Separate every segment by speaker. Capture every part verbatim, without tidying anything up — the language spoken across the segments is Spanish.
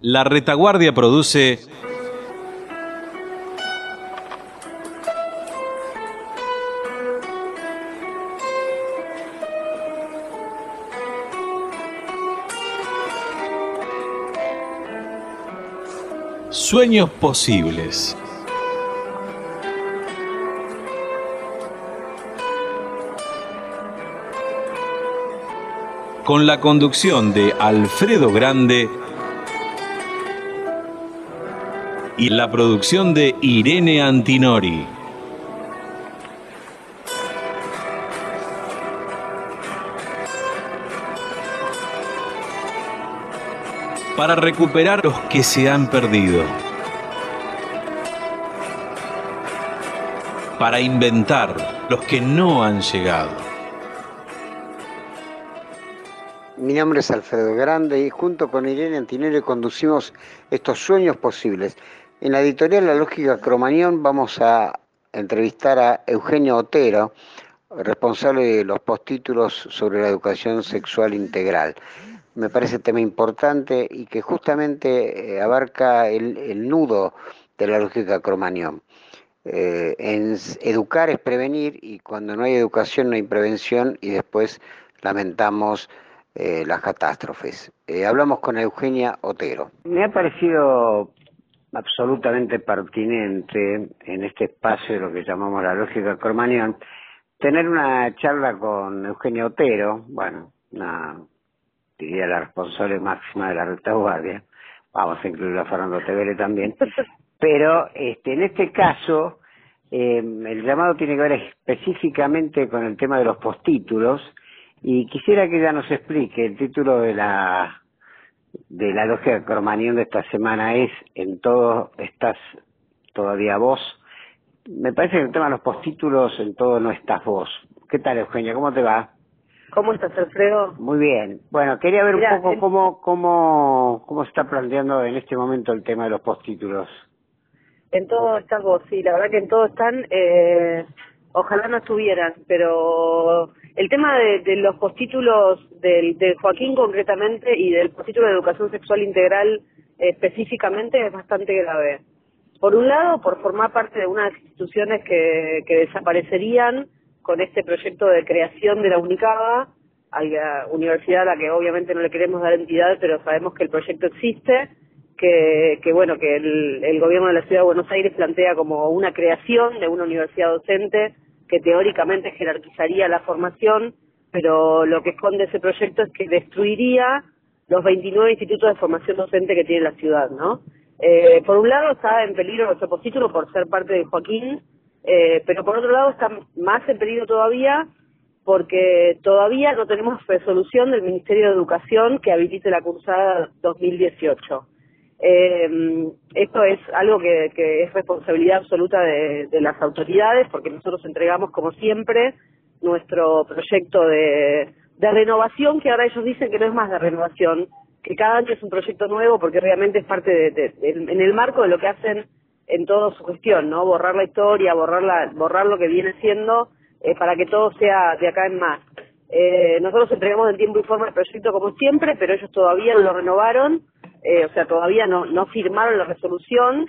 Speaker 1: La Retaguardia produce Sueños Posibles. Con la conducción de Alfredo Grande y la producción de Irene Antinori. Para recuperar los que se han perdido. Para inventar los que no han llegado.
Speaker 2: Mi nombre es Alfredo Grande y junto con Irene Antinori conducimos estos Sueños Posibles. En la editorial La Lógica Cromañón vamos a entrevistar a Eugenia Otero, responsable de los postítulos sobre la educación sexual integral. Me parece un tema importante y que justamente eh, abarca el, el nudo de la lógica Cromañón. Eh, en educar es prevenir y cuando no hay educación no hay prevención y después lamentamos eh, las catástrofes. Eh, hablamos con Eugenia Otero. Me ha parecido absolutamente pertinente en este espacio de lo que llamamos la lógica Cromañón tener una charla con Eugenia Otero, bueno, una... diría la responsable máxima de la retaguardia, vamos a incluir a Fernando Tevere también, pero este, en este caso eh, el llamado tiene que ver específicamente con el tema de los postítulos y quisiera que ella nos explique. El título de la de la lógica Cromañón de esta semana es En todo estás todavía vos. Me parece que el tema de los postítulos, en todo no estás vos. ¿Qué tal, Eugenia? ¿Cómo te va?
Speaker 3: ¿Cómo estás, Alfredo?
Speaker 2: Muy bien. Bueno, quería ver
Speaker 3: Mirá,
Speaker 2: un poco
Speaker 3: el...
Speaker 2: cómo, cómo, cómo se está planteando en este momento el tema de los postítulos.
Speaker 3: En todo estás vos, sí, la verdad que en todo están, eh, ojalá no estuvieran, pero el tema de, de los postítulos del, de Joaquín concretamente y del postítulo de educación sexual integral eh, específicamente es bastante grave. Por un lado, por formar parte de unas instituciones que, que desaparecerían con este proyecto de creación de la UNICABA, a la universidad a la que obviamente no le queremos dar entidad, pero sabemos que el proyecto existe, que, que bueno, que el, el gobierno de la Ciudad de Buenos Aires plantea como una creación de una universidad docente que teóricamente jerarquizaría la formación, pero lo que esconde ese proyecto es que destruiría los veintinueve institutos de formación docente que tiene la ciudad, ¿no? Eh, por un lado está en peligro nuestro postítulo por ser parte de Joaquín, Eh, pero por otro lado está más en peligro todavía porque todavía no tenemos resolución del Ministerio de Educación que habilite la cursada dos mil dieciocho. Eh, esto es algo que, que es responsabilidad absoluta de, de las autoridades porque nosotros entregamos como siempre nuestro proyecto de, de renovación, que ahora ellos dicen que no es más de renovación, que cada año es un proyecto nuevo porque realmente es parte de, de, de en el marco de lo que hacen en toda su gestión, ¿no? Borrar la historia, borrar la, borrar lo que viene siendo, eh, para que todo sea de acá en más. Eh, nosotros entregamos en tiempo y forma el proyecto como siempre, pero ellos todavía no lo renovaron, eh, o sea, todavía no, no firmaron la resolución,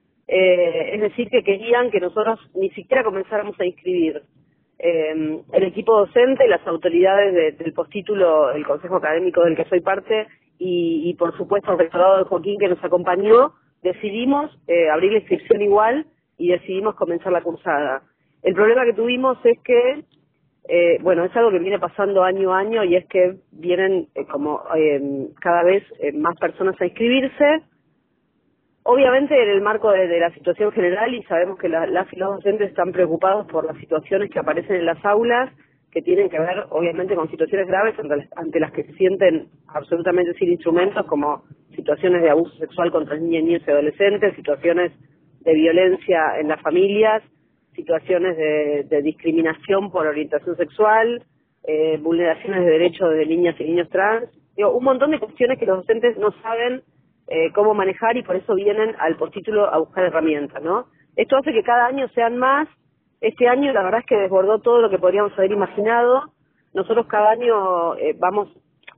Speaker 3: eh, es decir, que querían que nosotros ni siquiera comenzáramos a inscribir. Eh, el equipo docente, las autoridades de, del postítulo, el Consejo Académico del que soy parte, y, y por supuesto el rectorado de Joaquín que nos acompañó, decidimos eh, abrir la inscripción igual y decidimos comenzar la cursada. El problema que tuvimos es que, eh, bueno, es algo que viene pasando año a año y es que vienen eh, como eh, cada vez eh, más personas a inscribirse, obviamente en el marco de, de la situación general, y sabemos que la, las y los docentes están preocupados por las situaciones que aparecen en las aulas, que tienen que ver obviamente con situaciones graves ante las, ante las que se sienten absolutamente sin instrumentos, como situaciones de abuso sexual contra niñas, niños y adolescentes, situaciones de violencia en las familias, situaciones de, de discriminación por orientación sexual, eh, vulneraciones de derechos de niñas y niños trans, digo, un montón de cuestiones que los docentes no saben eh, cómo manejar y por eso vienen al postítulo a buscar herramientas, ¿no? Esto hace que cada año sean más. Este año la verdad es que desbordó todo lo que podríamos haber imaginado. Nosotros cada año eh, vamos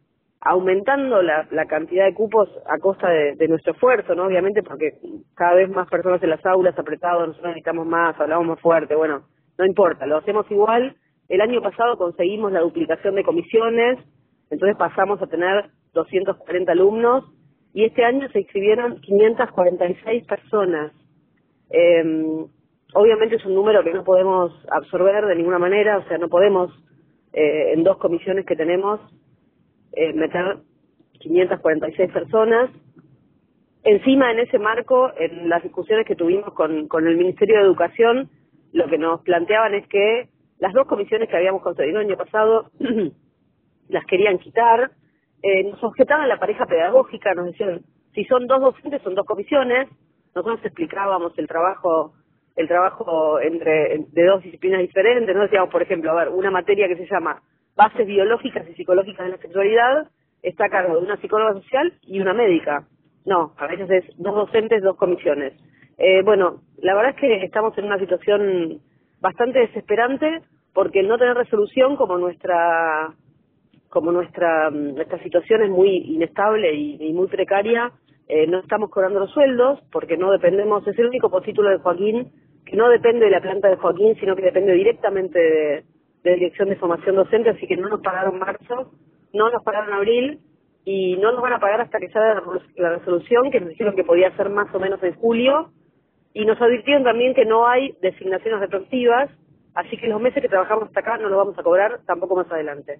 Speaker 3: aumentando la, la cantidad de cupos a costa de, de nuestro esfuerzo, ¿no? Obviamente porque cada vez más personas en las aulas, apretados, nosotros necesitamos más, hablamos más fuerte, bueno, no importa, lo hacemos igual. El año pasado conseguimos la duplicación de comisiones, entonces pasamos a tener doscientos cuarenta alumnos, y este año se inscribieron quinientas cuarenta y seis personas. Eh, obviamente es un número que no podemos absorber de ninguna manera, o sea, no podemos eh, en dos comisiones que tenemos Eh, meter quinientas cuarenta y seis personas. Encima, en ese marco, en las discusiones que tuvimos con, con el Ministerio de Educación, lo que nos planteaban es que las dos comisiones que habíamos conseguido el año pasado las querían quitar, eh, nos objetaban la pareja pedagógica, nos decían, si son dos docentes son dos comisiones. Nosotros explicábamos el trabajo el trabajo entre de dos disciplinas diferentes, nos decíamos, por ejemplo, a ver, una materia que se llama Bases biológicas y psicológicas de la sexualidad está a cargo de una psicóloga social y una médica. No, a veces es dos docentes, dos comisiones. Eh, bueno, la verdad es que estamos en una situación bastante desesperante porque el no tener resolución, como nuestra como nuestra nuestra situación es muy inestable y, y muy precaria, eh, no estamos cobrando los sueldos porque no dependemos, es el único postítulo de Joaquín que no depende de la planta de Joaquín, sino que depende directamente de de Dirección de Formación Docente, así que no nos pagaron marzo, no nos pagaron abril, y no nos van a pagar hasta que salga la resolución, que nos dijeron que podía ser más o menos en julio, y nos advirtieron también que no hay designaciones retroactivas, así que los meses que trabajamos hasta acá no los vamos a cobrar, tampoco más adelante.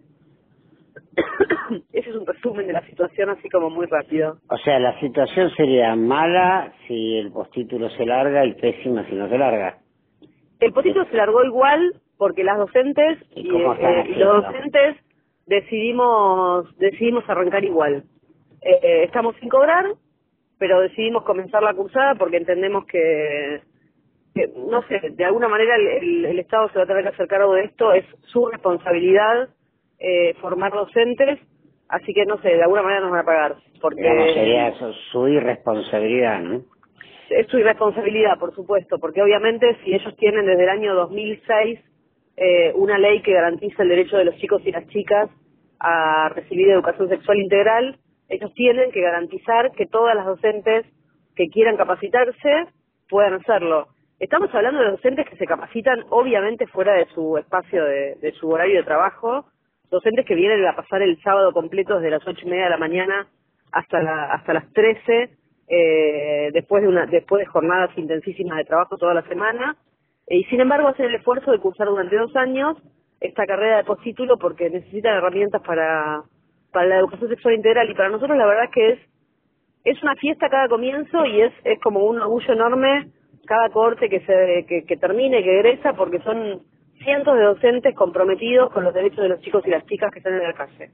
Speaker 3: Ese es un resumen de la situación así como muy rápido.
Speaker 2: O sea, la situación sería mala si el postítulo se larga y pésima si no se larga.
Speaker 3: El postítulo se largó igual, porque las docentes y,
Speaker 2: ¿Y, cómo
Speaker 3: eh, y los docentes decidimos decidimos arrancar igual. Eh, estamos sin cobrar, pero decidimos comenzar la cursada porque entendemos que, que no sé, de alguna manera el, el, el Estado se va a tener que hacer cargo de esto, es su responsabilidad eh, formar docentes, así que no sé, de alguna manera nos van a pagar. Porque
Speaker 2: Digamos, sería eso, su irresponsabilidad, ¿no?
Speaker 3: Es su irresponsabilidad, por supuesto, porque obviamente si ellos tienen desde el año dos mil seis eh, una ley que garantiza el derecho de los chicos y las chicas a recibir educación sexual integral, ellos tienen que garantizar que todas las docentes que quieran capacitarse puedan hacerlo. Estamos hablando de docentes que se capacitan obviamente fuera de su espacio, de, de su horario de trabajo, docentes que vienen a pasar el sábado completo desde las ocho y media de la mañana hasta la, hasta las trece, eh, después de una después de jornadas intensísimas de trabajo toda la semana, y sin embargo hacen el esfuerzo de cursar durante dos años esta carrera de postítulo porque necesitan herramientas para para la educación sexual integral, y para nosotros la verdad es que es es una fiesta cada comienzo y es es como un orgullo enorme cada corte que se que, que termine, que egresa, porque son cientos de docentes comprometidos con los derechos de los chicos y las chicas que están en la calle.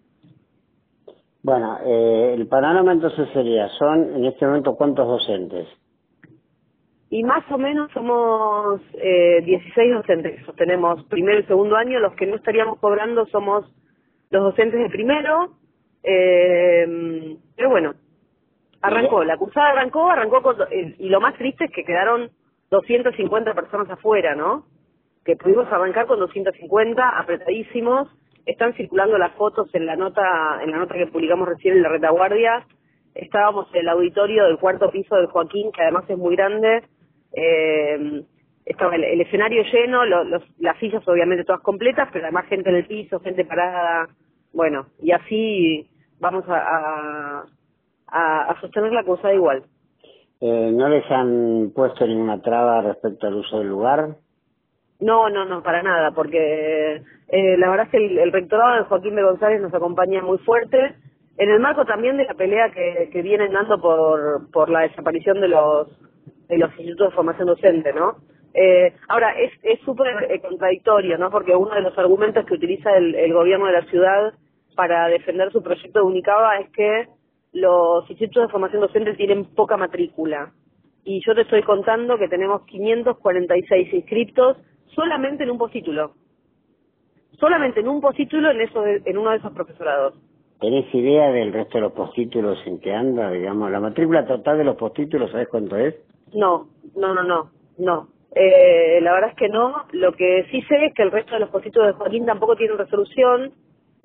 Speaker 2: Bueno, eh, el panorama entonces sería, son en este momento ¿cuántos docentes?
Speaker 3: Y más o menos somos eh, dieciséis docentes que sostenemos primero y segundo año. Los que no estaríamos cobrando somos los docentes de primero, eh, pero bueno, arrancó, la cursada arrancó, arrancó con, eh, y lo más triste es que quedaron doscientas cincuenta personas afuera, ¿no? Que pudimos arrancar con doscientas cincuenta, apretadísimos. Están circulando las fotos en la nota en la nota que publicamos recién en la retaguardia. Estábamos en el auditorio del cuarto piso del Joaquín, que además es muy grande. Eh, estaba el, el escenario lleno, lo, los, las sillas obviamente todas completas, pero además gente en el piso, gente parada. Bueno, y así vamos a, a, a, a sostener la cosa igual.
Speaker 2: Eh, ¿No les han puesto ninguna traba respecto al uso del lugar?
Speaker 3: No, no, no, para nada, porque eh, la verdad es que el, el rectorado de Joaquín B. González nos acompaña muy fuerte, en el marco también de la pelea que, que vienen dando por, por la desaparición de los de los institutos de formación docente, ¿no? Eh, ahora, es es súper eh, contradictorio, ¿no? Porque uno de los argumentos que utiliza el, el gobierno de la ciudad para defender su proyecto de Unicaba es que los institutos de formación docente tienen poca matrícula. Y yo te estoy contando que tenemos quinientos cuarenta y seis inscriptos solamente en un postítulo. Solamente en un postítulo en, eso, en uno de esos profesorados.
Speaker 2: ¿Tenés idea del resto de los postítulos en que anda, digamos? ¿La matrícula total de los postítulos, sabés cuánto es?
Speaker 3: No, no, no, no, no. Eh, la verdad es que no. Lo que sí sé es que el resto de los postítulos de Joaquín tampoco tienen resolución.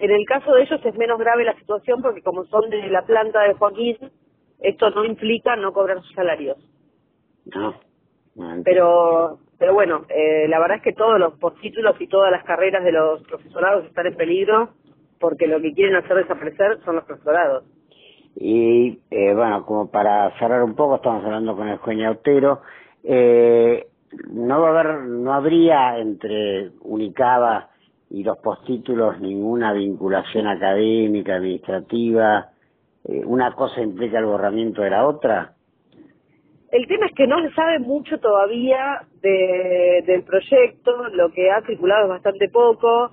Speaker 3: En el caso de ellos es menos grave la situación porque como son de la planta de Joaquín, esto no implica no cobrar sus salarios.
Speaker 2: No, no
Speaker 3: pero pero bueno, eh, la verdad es que todos los postítulos y todas las carreras de los profesorados están en peligro porque lo que quieren hacer desaparecer son los profesorados.
Speaker 2: Y eh, bueno, como para cerrar un poco, estamos hablando con el juez Ñautero, eh, no va a haber, no habría entre Unicaba y los postítulos ninguna vinculación académica, administrativa, eh, una cosa implica el borramiento de la otra.
Speaker 3: El tema es que no se sabe mucho todavía de, del proyecto, lo que ha circulado es bastante poco.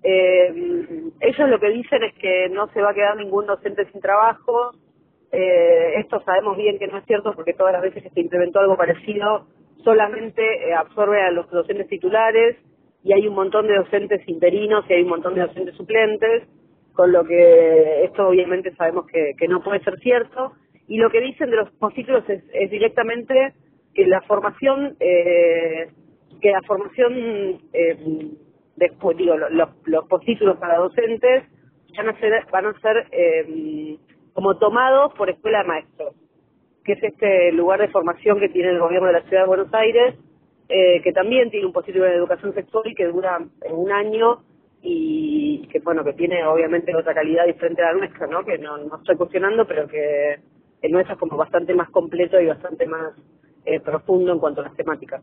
Speaker 3: Eh, ellos lo que dicen es que no se va a quedar ningún docente sin trabajo. Eh, esto sabemos bien que no es cierto porque todas las veces que se implementó algo parecido solamente eh, absorbe a los docentes titulares y hay un montón de docentes interinos y hay un montón de docentes suplentes, con lo que esto obviamente sabemos que, que no puede ser cierto. Y lo que dicen de los postítulos es, es directamente que la formación, eh, que la formación, eh, después digo, los, los postítulos para docentes van a ser, van a ser eh, como tomados por Escuela de Maestros, que es este lugar de formación que tiene el gobierno de la Ciudad de Buenos Aires, eh, que también tiene un postítulo de educación sexual y que dura un año y que bueno, que tiene obviamente otra calidad diferente a la nuestra, ¿no? Que no, no estoy cuestionando, pero que el nuestro es como bastante más completo y bastante más eh, profundo en cuanto a las temáticas.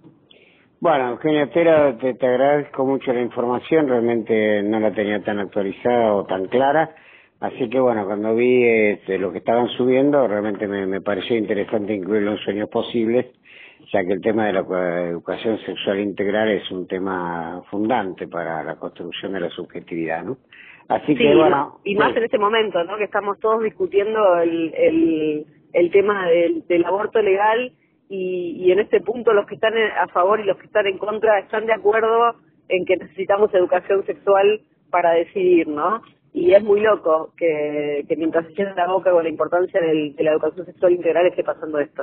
Speaker 2: Bueno, Eugenia Otero, te, te agradezco mucho la información, realmente no la tenía tan actualizada o tan clara, así que bueno, cuando vi este, lo que estaban subiendo, realmente me, me pareció interesante incluirlo en Sueños Posibles, ya que el tema de la educación sexual integral es un tema fundante para la construcción de la subjetividad, ¿no? Así
Speaker 3: sí,
Speaker 2: que bueno...
Speaker 3: y más
Speaker 2: sí.
Speaker 3: en este momento, ¿no? Que estamos todos discutiendo el, el, el tema del, del aborto legal y, y en este punto los que están a favor y los que están en contra están de acuerdo en que necesitamos educación sexual para decidir, ¿no? Y es muy loco que, que mientras se llena la boca con la importancia del, de la educación sexual integral esté pasando esto.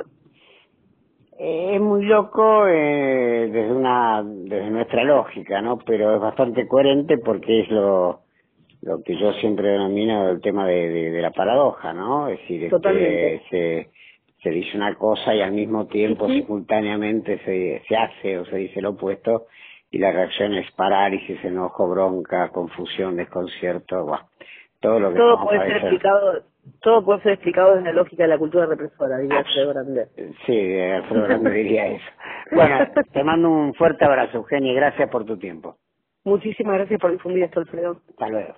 Speaker 2: Es muy loco eh, desde una desde nuestra lógica, ¿no? Pero es bastante coherente porque es lo lo que yo siempre denomino el tema de, de, de la paradoja, ¿no? Es decir,
Speaker 3: Totalmente.
Speaker 2: este, se, se dice una cosa y al mismo tiempo uh-huh. simultáneamente se, se hace o se dice lo opuesto y la reacción es parálisis, enojo, bronca, confusión, desconcierto, bueno, todo lo que
Speaker 3: todo puede ser explicado, todo puede ser explicado desde la lógica de la cultura represora, diría Alfredo Grande.
Speaker 2: Sí, Alfredo Grande diría eso. Bueno, te mando un fuerte abrazo, Eugenia, y gracias por tu tiempo.
Speaker 3: Muchísimas gracias por difundir esto, Alfredo.
Speaker 2: Hasta luego.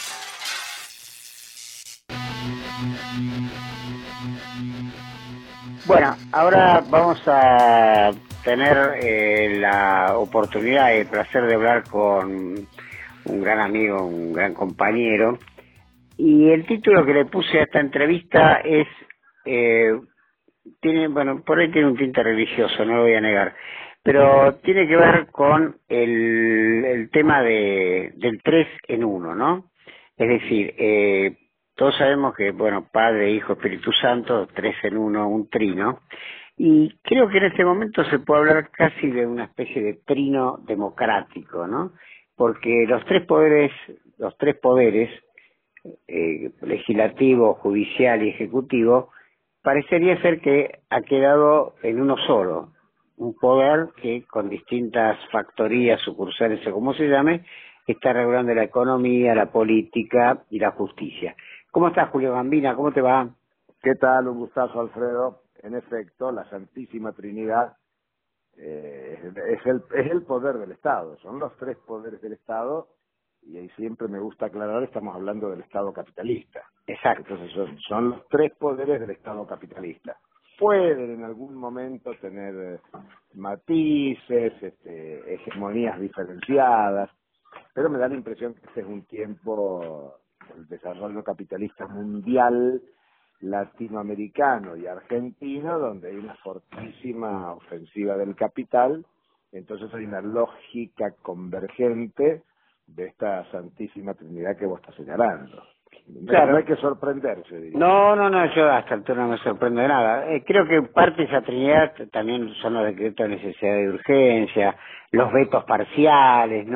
Speaker 2: Bueno, ahora vamos a tener eh, la oportunidad y el placer de hablar con un gran amigo, un gran compañero. Y el título que le puse a esta entrevista es, eh, tiene, bueno, por ahí tiene un tinte religioso, no lo voy a negar, pero tiene que ver con el, el tema de del tres en uno, ¿no? Es decir, eh, todos sabemos que, bueno, Padre, Hijo, Espíritu Santo, tres en uno, un trino, y creo que en este momento se puede hablar casi de una especie de trino democrático, ¿no? Porque los tres poderes, los tres poderes, eh, legislativo, judicial y ejecutivo, parecería ser que ha quedado en uno solo, un poder que con distintas factorías, sucursales o como se llame, está regulando la economía, la política y la justicia. ¿Cómo estás, Julio Gambina? ¿Cómo te va?
Speaker 4: ¿Qué tal? Un gustazo, Alfredo. En efecto, la Santísima Trinidad eh, es, el, es el poder del Estado, son los tres poderes del Estado, y ahí siempre me gusta aclarar, estamos hablando del Estado capitalista.
Speaker 2: Exacto.
Speaker 4: Entonces son, son los tres poderes del Estado capitalista. Pueden en algún momento tener eh, matices, este, hegemonías diferenciadas, pero me da la impresión que este es un tiempo, el desarrollo capitalista mundial, latinoamericano y argentino, donde hay una fortísima ofensiva del capital, entonces hay una lógica convergente de esta Santísima Trinidad que vos estás señalando.
Speaker 2: Claro.
Speaker 4: No hay que sorprenderse, diría.
Speaker 2: No, no, no, yo hasta el turno no me sorprendo de nada. Eh, creo que parte de esa Trinidad también son los decretos de necesidad y de urgencia, los vetos parciales, ¿no?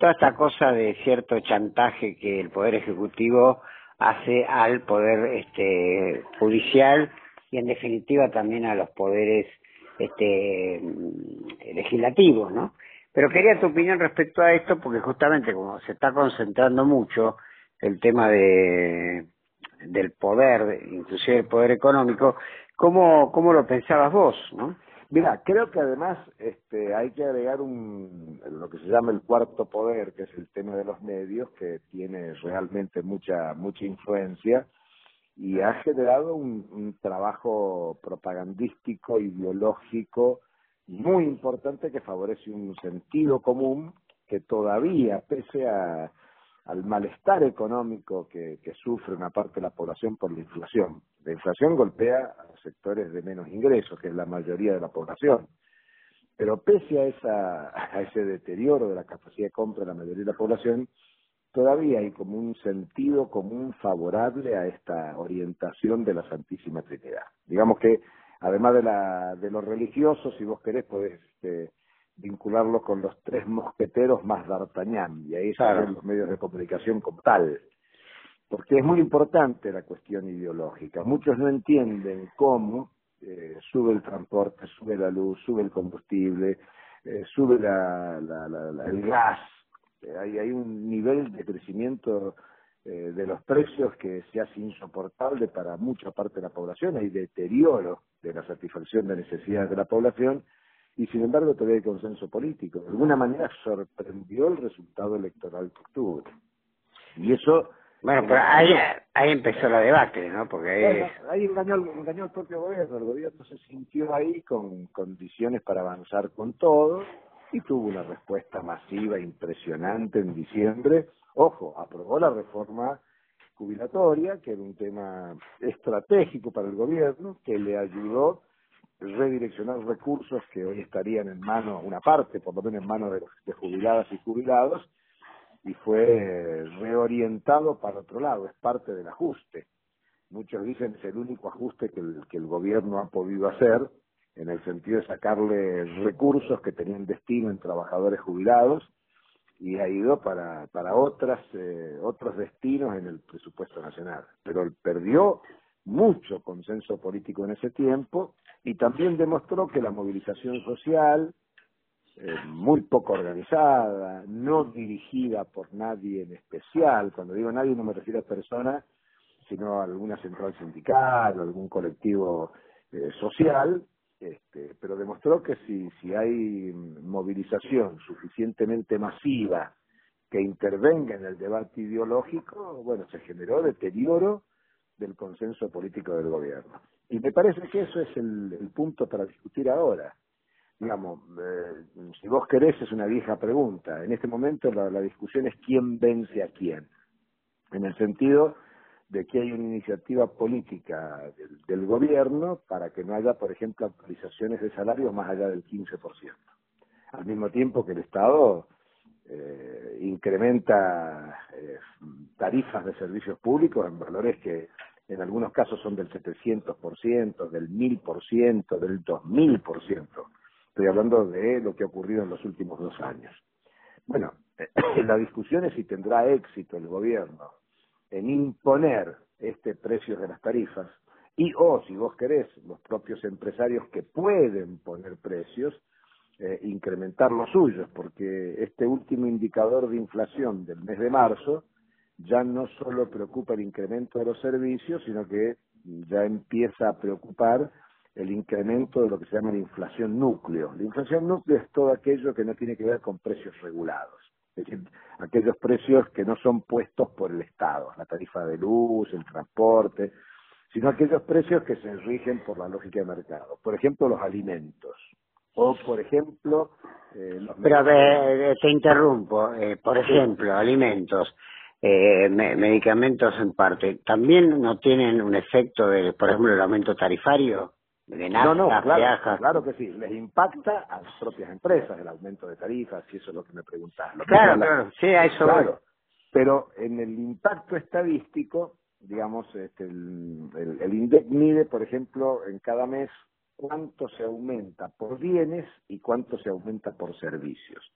Speaker 2: toda esta cosa de cierto chantaje que el Poder Ejecutivo hace al Poder este, Judicial y en definitiva también a los poderes este, legislativos, ¿no? Pero quería tu opinión respecto a esto porque justamente como se está concentrando mucho el tema de del poder, inclusive el poder económico, ¿cómo, cómo lo pensabas vos, no?
Speaker 4: Mira, creo que además este, hay que agregar un lo que se llama el cuarto poder, que es el tema de los medios, que tiene realmente mucha mucha influencia y ha generado un, un trabajo propagandístico, ideológico muy importante que favorece un sentido común que todavía, pese a al malestar económico que, que sufre una parte de la población por la inflación. La inflación golpea a sectores de menos ingresos, que es la mayoría de la población. Pero pese a, esa, a ese deterioro de la capacidad de compra de la mayoría de la población, todavía hay como un sentido común favorable a esta orientación de la Santísima Trinidad. Digamos que, además de, la, de los religiosos, si vos querés, podés este, vincularlo con los tres mosqueteros más d'Artagnan, y ahí
Speaker 2: Claro.
Speaker 4: están los medios de comunicación como tal. Porque es muy importante la cuestión ideológica. Muchos no entienden cómo eh, sube el transporte, sube la luz, sube el combustible, eh, sube la, la, la, la, el gas. Eh, hay, hay un nivel de crecimiento eh, de los precios que se hace insoportable para mucha parte de la población. Hay deterioro de la satisfacción de necesidades de la población y sin embargo todavía hay consenso político. De alguna manera sorprendió el resultado electoral que obtuvo. Y eso...
Speaker 2: Bueno, pero ahí, ahí empezó la debacle, ¿no? Porque ahí...
Speaker 4: Bueno, ahí engañó, engañó el propio gobierno. El gobierno se sintió ahí con condiciones para avanzar con todo y tuvo una respuesta masiva, impresionante en diciembre. Ojo, aprobó la reforma jubilatoria, que era un tema estratégico para el gobierno, que le ayudó a redireccionar recursos que hoy estarían en manos, una parte por lo menos en manos de, los, de jubiladas y jubilados, y fue reorientado para otro lado, es parte del ajuste. Muchos dicen es el único ajuste que el, que el gobierno ha podido hacer, en el sentido de sacarle recursos que tenían destino en trabajadores jubilados, y ha ido para, para otras eh, otros destinos en el presupuesto nacional. Pero él perdió mucho consenso político en ese tiempo, y también demostró que la movilización social, Eh, muy poco organizada, no dirigida por nadie en especial. Cuando digo nadie no me refiero a personas, sino a alguna central sindical, algún colectivo eh, social, este, pero demostró que si, si hay movilización suficientemente masiva que intervenga en el debate ideológico, bueno, se generó deterioro del consenso político del gobierno. Y me parece que eso es el, el punto para discutir ahora. Digamos, eh, si vos querés es una vieja pregunta. En este momento la, la discusión es quién vence a quién, en el sentido de que hay una iniciativa política del, del gobierno para que no haya, por ejemplo, actualizaciones de salarios más allá del quince por ciento. Al mismo tiempo que el Estado eh, incrementa eh, tarifas de servicios públicos en valores que en algunos casos son del setecientos por ciento, del mil por ciento, del dos mil por ciento. Estoy hablando de lo que ha ocurrido en los últimos dos años. Bueno, la discusión es si tendrá éxito el gobierno en imponer este precio de las tarifas y o, si vos querés, los propios empresarios que pueden poner precios, eh, incrementar los suyos, porque este último indicador de inflación del mes de marzo ya no solo preocupa el incremento de los servicios, sino que ya empieza a preocupar el incremento de lo que se llama la inflación núcleo. La inflación núcleo es todo aquello que no tiene que ver con precios regulados, es decir, aquellos precios que no son puestos por el Estado, la tarifa de luz, el transporte, sino aquellos precios que se rigen por la lógica de mercado. Por ejemplo, los alimentos, o por ejemplo... Eh, los
Speaker 2: Pero a ver, te interrumpo, eh, por ejemplo, alimentos, eh, me, medicamentos en parte, ¿también no tienen un efecto de, por ejemplo, el aumento tarifario? De nafta,
Speaker 4: no, no, claro,
Speaker 2: viajas.
Speaker 4: claro que sí, les impacta a las propias empresas el aumento de tarifas, si eso es lo que me preguntás. Lo
Speaker 2: Claro,
Speaker 4: que
Speaker 2: claro, sí, a eso
Speaker 4: claro,
Speaker 2: voy.
Speaker 4: pero en el impacto estadístico, digamos, este, el, el, el INDEC mide, por ejemplo, en cada mes cuánto se aumenta por bienes y cuánto se aumenta por servicios.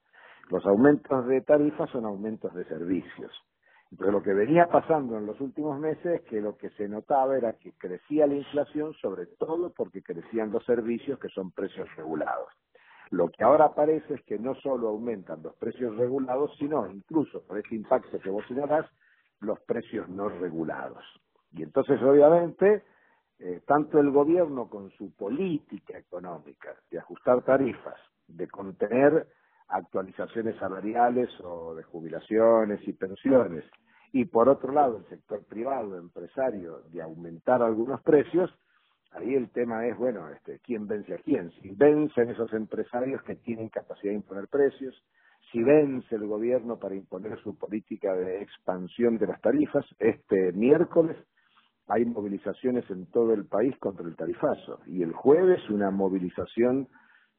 Speaker 4: Los aumentos de tarifas son aumentos de servicios. Entonces lo que venía pasando en los últimos meses es que lo que se notaba era que crecía la inflación, sobre todo porque crecían los servicios, que son precios regulados. Lo que ahora aparece es que no solo aumentan los precios regulados, sino incluso por este impacto que vos señalás, los precios no regulados. Y entonces obviamente eh, tanto el gobierno con su política económica de ajustar tarifas, de contener actualizaciones salariales o de jubilaciones y pensiones, y por otro lado el sector privado, empresario, de aumentar algunos precios, ahí el tema es, bueno, este, ¿quién vence a quién? Si vencen esos empresarios que tienen capacidad de imponer precios, si vence el gobierno para imponer su política de expansión de las tarifas. Este miércoles hay movilizaciones en todo el país contra el tarifazo, y el jueves una movilización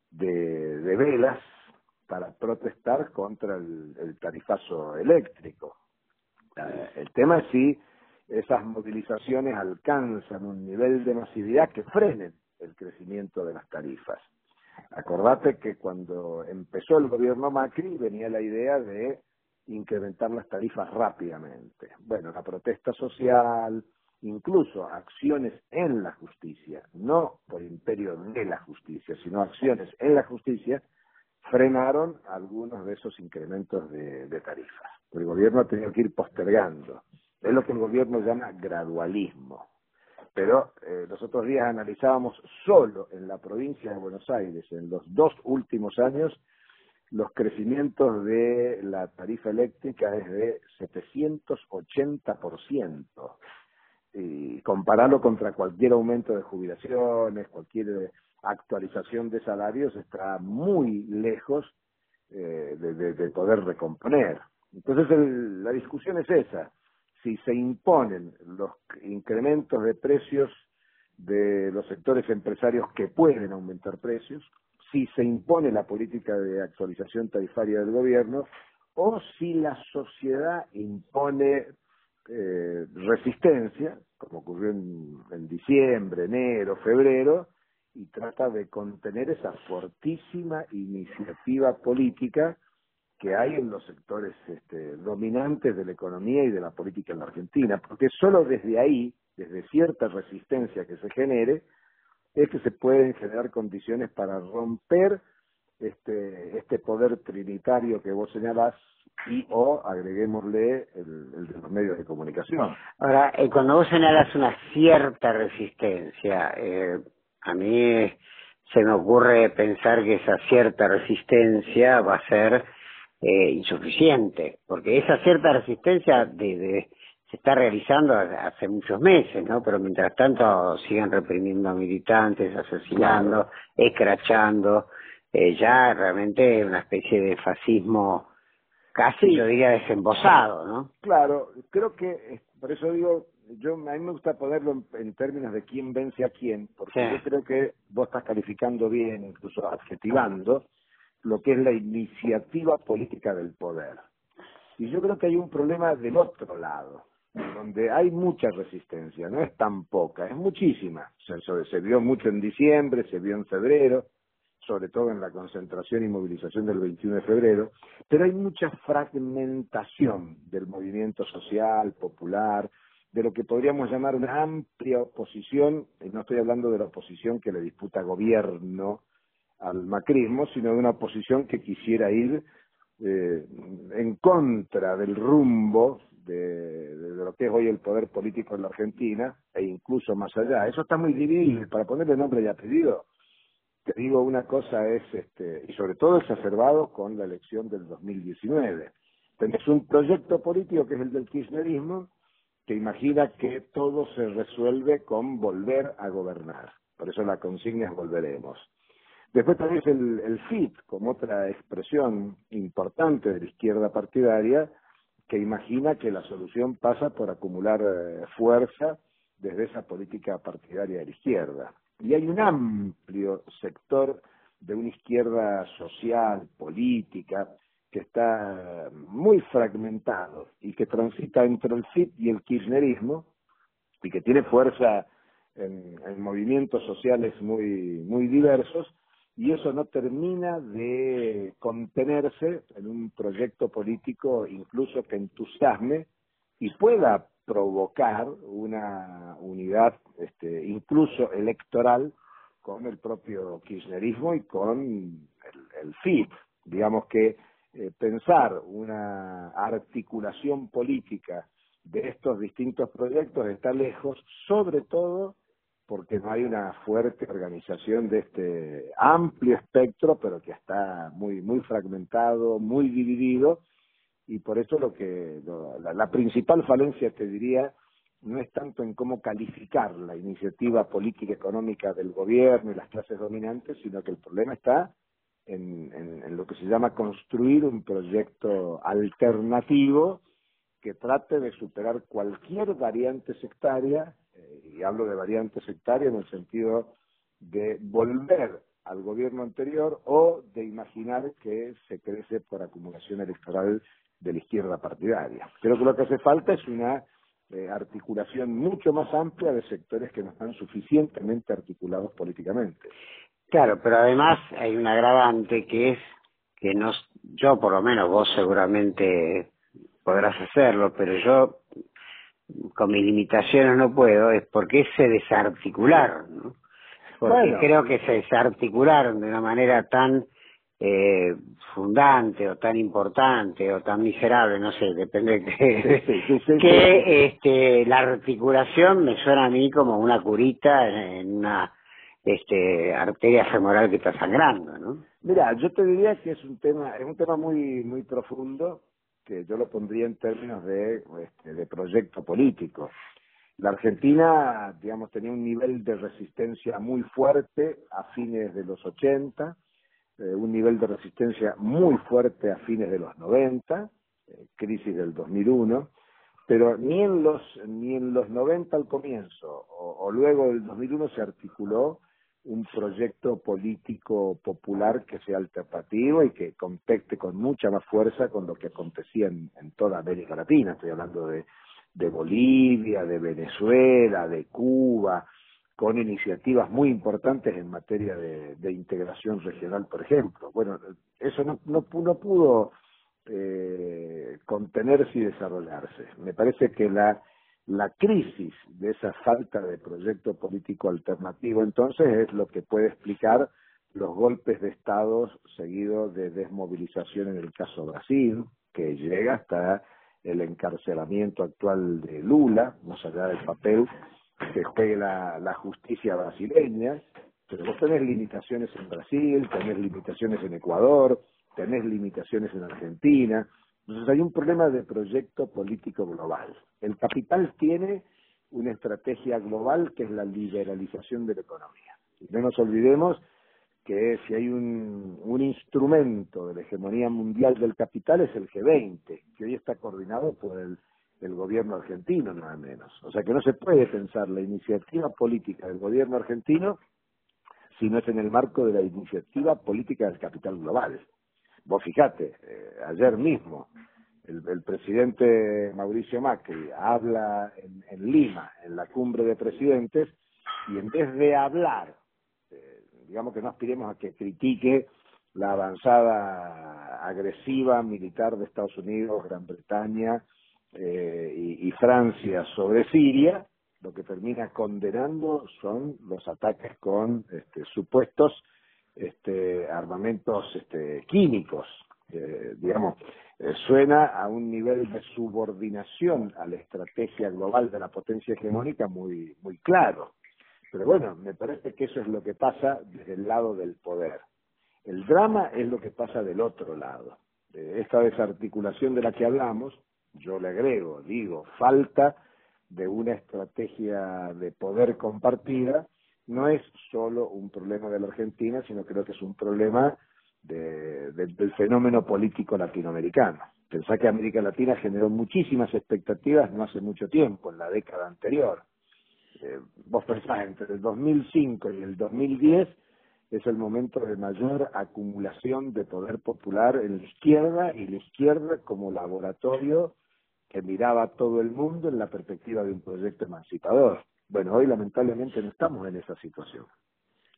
Speaker 4: de, de velas para protestar contra el, el tarifazo eléctrico. Eh, el tema es si esas movilizaciones alcanzan un nivel de masividad que frenen el crecimiento de las tarifas. Acordate que cuando empezó el gobierno Macri venía la idea de incrementar las tarifas rápidamente. Bueno, la protesta social, incluso acciones en la justicia, no por imperio de la justicia, sino acciones en la justicia, frenaron algunos de esos incrementos de, de tarifas. El gobierno ha tenido que ir postergando. Es lo que el gobierno llama gradualismo. Pero eh, los otros días analizábamos solo en la provincia de Buenos Aires, en los dos últimos años, los crecimientos de la tarifa eléctrica es de setecientos ochenta por ciento. Y compararlo contra cualquier aumento de jubilaciones, cualquier actualización de salarios, está muy lejos eh, de, de, de poder recomponer. Entonces el, la discusión es esa: si se imponen los incrementos de precios de los sectores empresarios que pueden aumentar precios, si se impone la política de actualización tarifaria del gobierno, o si la sociedad impone eh, resistencia, como ocurrió en, en diciembre, enero, febrero, y trata de contener esa fortísima iniciativa política que hay en los sectores este, dominantes de la economía y de la política en la Argentina, porque solo desde ahí, desde cierta resistencia que se genere, es que se pueden generar condiciones para romper este, este poder trinitario que vos señalás, y o agreguémosle el, el de los medios de comunicación.
Speaker 2: Ahora, eh, cuando vos señalas una cierta resistencia, eh, a mí se me ocurre pensar que esa cierta resistencia va a ser eh, insuficiente, porque esa cierta resistencia de, de, se está realizando hace muchos meses, ¿no? Pero mientras tanto siguen reprimiendo a militantes, asesinando, claro, escrachando, eh, ya realmente una especie de fascismo casi, sí, yo diría, desembosado, ¿no?
Speaker 4: Claro, creo que, por eso digo, yo a mí me gusta ponerlo en, en términos de quién vence a quién, porque sí, yo creo que vos estás calificando bien, incluso adjetivando, lo que es la iniciativa política del poder. Y yo creo que hay un problema del otro lado, donde hay mucha resistencia, no es tan poca, es muchísima. Se, se vio mucho en diciembre, se vio en febrero, sobre todo en la concentración y movilización del veintiuno de febrero, pero hay mucha fragmentación del movimiento social, popular, de lo que podríamos llamar una amplia oposición, y no estoy hablando de la oposición que le disputa gobierno al macrismo, sino de una oposición que quisiera ir eh, en contra del rumbo de, de lo que es hoy el poder político en la Argentina, e incluso más allá. Eso está muy dividido, y para ponerle nombre y apellido, te digo, una cosa es, este, y sobre todo exacerbado con la elección del dos mil diecinueve. Tenés un proyecto político que es el del kirchnerismo, que imagina que todo se resuelve con volver a gobernar. Por eso la consigna es volveremos. Después tenés el, el F I T, como otra expresión importante de la izquierda partidaria, que imagina que la solución pasa por acumular eh, fuerza desde esa política partidaria de la izquierda. Y hay un amplio sector de una izquierda social, política, que está muy fragmentado y que transita entre el F I T y el kirchnerismo, y que tiene fuerza en, en movimientos sociales muy, muy diversos, y eso no termina de contenerse en un proyecto político incluso que entusiasme y pueda provocar una unidad este, incluso electoral con el propio kirchnerismo y con el, el F I P. Digamos que eh, pensar una articulación política de estos distintos proyectos está lejos, sobre todo porque no hay una fuerte organización de este amplio espectro, pero que está muy muy fragmentado, muy dividido, y por eso lo que lo, la, la principal falencia, te diría, no es tanto en cómo calificar la iniciativa política económica del gobierno y las clases dominantes, sino que el problema está en, en, en lo que se llama construir un proyecto alternativo que trate de superar cualquier variante sectaria, eh, y hablo de variante sectaria en el sentido de volver al gobierno anterior o de imaginar que se crece por acumulación electoral de la izquierda partidaria. Creo que lo que hace falta es una eh, articulación mucho más amplia de sectores que no están suficientemente articulados políticamente.
Speaker 2: Claro, pero además hay un agravante que es que nos, yo por lo menos, vos seguramente podrás hacerlo, pero yo con mis limitaciones no puedo, es porque se desarticularon, ¿no? Porque bueno, creo que se desarticularon de una manera tan eh, fundante o tan importante o tan miserable, no sé, depende de que, sí, sí, sí, que sí. Este, la articulación me suena a mí como una curita en una este arteria femoral que está sangrando, ¿no?
Speaker 4: Mira, yo te diría que es un tema, es un tema muy muy profundo, que yo lo pondría en términos de, este, de proyecto político. La Argentina, digamos, tenía un nivel de resistencia muy fuerte a fines de los ochenta, eh, un nivel de resistencia muy fuerte a fines de los noventa, eh, crisis del dos mil uno, pero ni en los ni en los noventa al comienzo o, o luego del dos mil uno se articuló un proyecto político popular que sea alternativo y que contacte con mucha más fuerza con lo que acontecía en, en toda América Latina. Estoy hablando de, de Bolivia, de Venezuela, de Cuba, con iniciativas muy importantes en materia de, de integración regional, por ejemplo. Bueno, eso no, no, no pudo eh, contenerse y desarrollarse. Me parece que la La crisis de esa falta de proyecto político alternativo, entonces, es lo que puede explicar los golpes de Estado seguidos de desmovilización en el caso Brasil, que llega hasta el encarcelamiento actual de Lula, más allá del papel que juegue la, la justicia brasileña. Pero vos tenés limitaciones en Brasil, tenés limitaciones en Ecuador, tenés limitaciones en Argentina. Entonces hay un problema de proyecto político global. El capital tiene una estrategia global que es la liberalización de la economía. Y no nos olvidemos que si hay un, un instrumento de la hegemonía mundial del capital es el G veinte, que hoy está coordinado por el, el gobierno argentino, nada menos. O sea que no se puede pensar la iniciativa política del gobierno argentino si no es en el marco de la iniciativa política del capital global. Vos fijate, eh, ayer mismo el, el presidente Mauricio Macri habla en, en Lima, en la cumbre de presidentes, y en vez de hablar, eh, digamos que no aspiremos a que critique la avanzada agresiva militar de Estados Unidos, Gran Bretaña eh, y, y Francia sobre Siria, lo que termina condenando son los ataques con este, supuestos este, armamentos este, químicos. Eh, digamos, eh, suena a un nivel de subordinación a la estrategia global de la potencia hegemónica muy, muy claro. Pero bueno, me parece que eso es lo que pasa desde el lado del poder. El drama es lo que pasa del otro lado. Eh, esta desarticulación de la que hablamos, yo le agrego, digo, falta de una estrategia de poder compartida, no es solo un problema de la Argentina, sino creo que es un problema de, de, del fenómeno político latinoamericano. Pensá que América Latina generó muchísimas expectativas no hace mucho tiempo, en la década anterior. Eh, vos pensás, entre el dos mil cinco y el dos mil diez es el momento de mayor acumulación de poder popular en la izquierda, y la izquierda como laboratorio que miraba a todo el mundo en la perspectiva de un proyecto emancipador. Bueno, hoy lamentablemente no estamos en esa situación.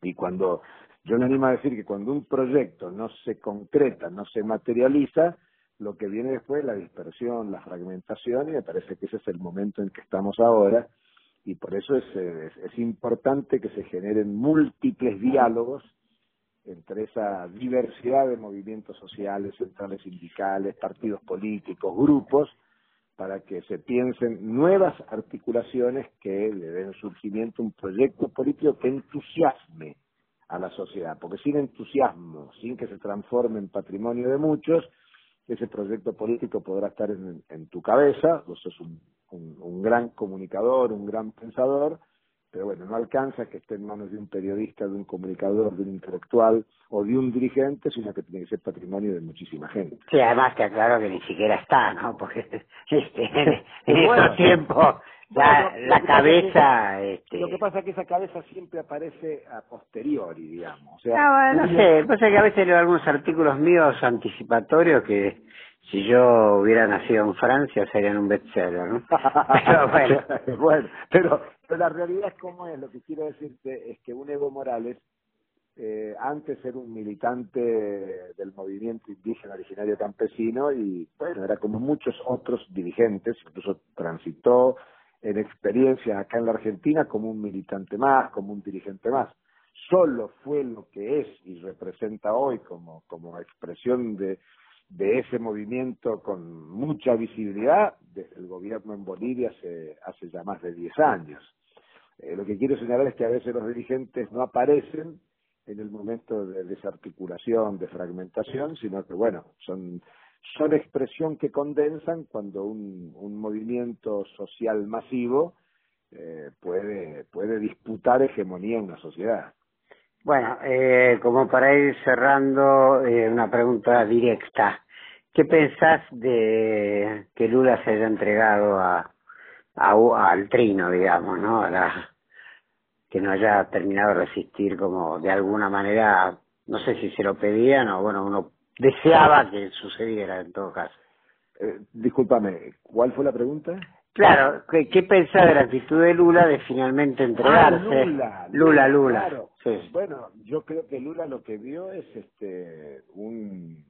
Speaker 4: Y cuando, yo me animo a decir que cuando un proyecto no se concreta, no se materializa, lo que viene después es la dispersión, la fragmentación, y me parece que ese es el momento en que estamos ahora, y por eso es, es, es importante que se generen múltiples diálogos entre esa diversidad de movimientos sociales, centrales sindicales, partidos políticos, grupos, para que se piensen nuevas articulaciones que le den surgimiento a un proyecto político que entusiasme a la sociedad, porque sin entusiasmo, sin que se transforme en patrimonio de muchos, ese proyecto político podrá estar en, en tu cabeza, vos sos un, un, un gran comunicador, un gran pensador, pero bueno, no alcanza que esté en manos de un periodista, de un comunicador, de un intelectual o de un dirigente, sino que tiene que ser patrimonio de muchísima gente.
Speaker 2: Sí, además te aclaro que ni siquiera está, ¿no? Porque este, en, en
Speaker 4: bueno,
Speaker 2: esos tiempos la,
Speaker 4: bueno,
Speaker 2: la cabeza...
Speaker 4: que,
Speaker 2: este...
Speaker 4: Lo que pasa es que esa cabeza siempre aparece a posteriori, digamos. O sea,
Speaker 2: Ah, bueno, no sé, pasa que a veces leo algunos artículos míos anticipatorios que si yo hubiera nacido en Francia serían un bestseller, ¿no? Pero bueno.
Speaker 4: bueno, pero, pero la realidad es como es. Lo que quiero decirte es que un Evo Morales, eh, antes era un militante del movimiento indígena originario campesino y, bueno, era como muchos otros dirigentes, incluso transitó en experiencia acá en la Argentina como un militante más, como un dirigente más. Solo fue lo que es y representa hoy como, como expresión de de ese movimiento con mucha visibilidad desde el gobierno en Bolivia hace, hace ya más de diez años. Eh, lo que quiero señalar es que a veces los dirigentes no aparecen en el momento de desarticulación, de fragmentación, sino que, bueno, son, son expresión que condensan cuando un, un movimiento social masivo eh, puede, puede disputar hegemonía en una sociedad.
Speaker 2: Bueno, eh, como para ir cerrando, eh, una pregunta directa. ¿Qué pensás de que Lula se haya entregado a, a al trino, digamos, ¿no? A la, que no haya terminado de resistir como de alguna manera, no sé si se lo pedían o, bueno, uno deseaba que sucediera en todo caso.
Speaker 4: Eh, discúlpame, ¿cuál fue la pregunta?
Speaker 2: Claro, ¿qué, qué pensás de la actitud de Lula de finalmente entregarse?
Speaker 4: Ah, Lula,
Speaker 2: Lula, Lula.
Speaker 4: Claro.
Speaker 2: Sí.
Speaker 4: Bueno, yo creo que Lula lo que vio es este un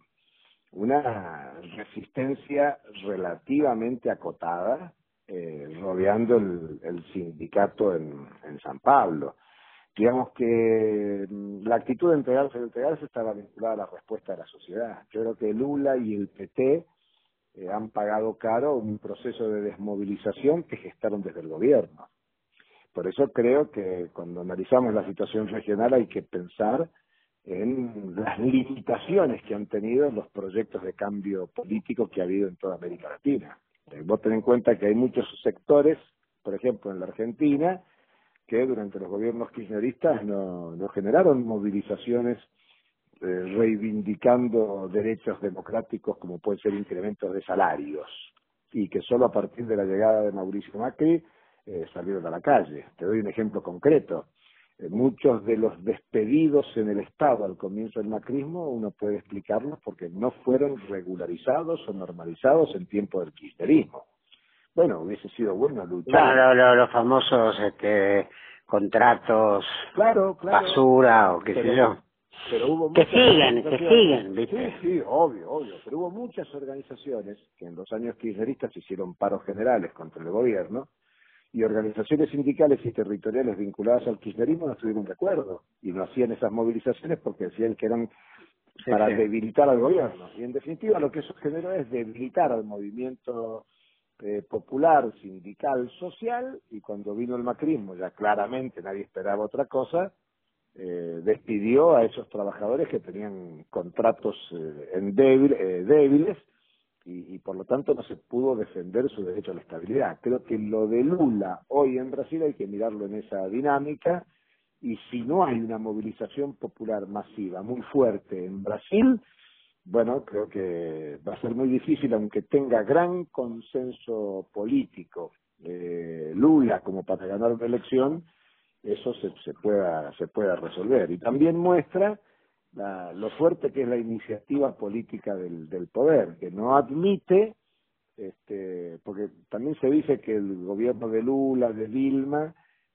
Speaker 4: una resistencia relativamente acotada, eh, rodeando el, el sindicato en, en San Pablo. Digamos que la actitud de entregarse de entregarse estaba vinculada a la respuesta de la sociedad. Yo creo que Lula y el P T Eh, han pagado caro un proceso de desmovilización que gestaron desde el gobierno. Por eso creo que cuando analizamos la situación regional hay que pensar en las limitaciones que han tenido los proyectos de cambio político que ha habido en toda América Latina. Eh, vos ten en cuenta que hay muchos sectores, por ejemplo en la Argentina, que durante los gobiernos kirchneristas no, no generaron movilizaciones Eh, reivindicando derechos democráticos como pueden ser incrementos de salarios y que solo a partir de la llegada de Mauricio Macri eh, salieron a la calle. Te doy un ejemplo concreto. Eh, muchos de los despedidos en el Estado al comienzo del macrismo uno puede explicarlos porque no fueron regularizados o normalizados en tiempo del kirchnerismo. Bueno, hubiese sido bueno luchar.
Speaker 2: Bueno, lo, lo, los famosos este, contratos
Speaker 4: claro, claro,
Speaker 2: basura o qué
Speaker 4: pero,
Speaker 2: sé yo.
Speaker 4: Pero hubo
Speaker 2: que
Speaker 4: muchas
Speaker 2: siguen, que siguen, ¿viste?
Speaker 4: Sí, sí, obvio, obvio. Pero hubo muchas organizaciones que en los años kirchneristas hicieron paros generales contra el gobierno y organizaciones sindicales y territoriales vinculadas al kirchnerismo no estuvieron de acuerdo y no hacían esas movilizaciones porque decían que eran
Speaker 2: sí,
Speaker 4: para
Speaker 2: sí.
Speaker 4: debilitar al gobierno. Y en definitiva lo que eso generó es debilitar al movimiento eh, popular, sindical, social, y cuando vino el macrismo ya claramente nadie esperaba otra cosa. Eh, despidió a esos trabajadores que tenían contratos eh, en débil, eh, débiles y, y por lo tanto no se pudo defender su derecho a la estabilidad. Creo que lo de Lula hoy en Brasil hay que mirarlo en esa dinámica y si no hay una movilización popular masiva muy fuerte en Brasil, bueno, creo que va a ser muy difícil, aunque tenga gran consenso político eh, Lula como para ganar una elección, eso se, se pueda se pueda resolver. Y también muestra la, lo fuerte que es la iniciativa política del, del poder, que no admite, este porque también se dice que el gobierno de Lula, de Dilma,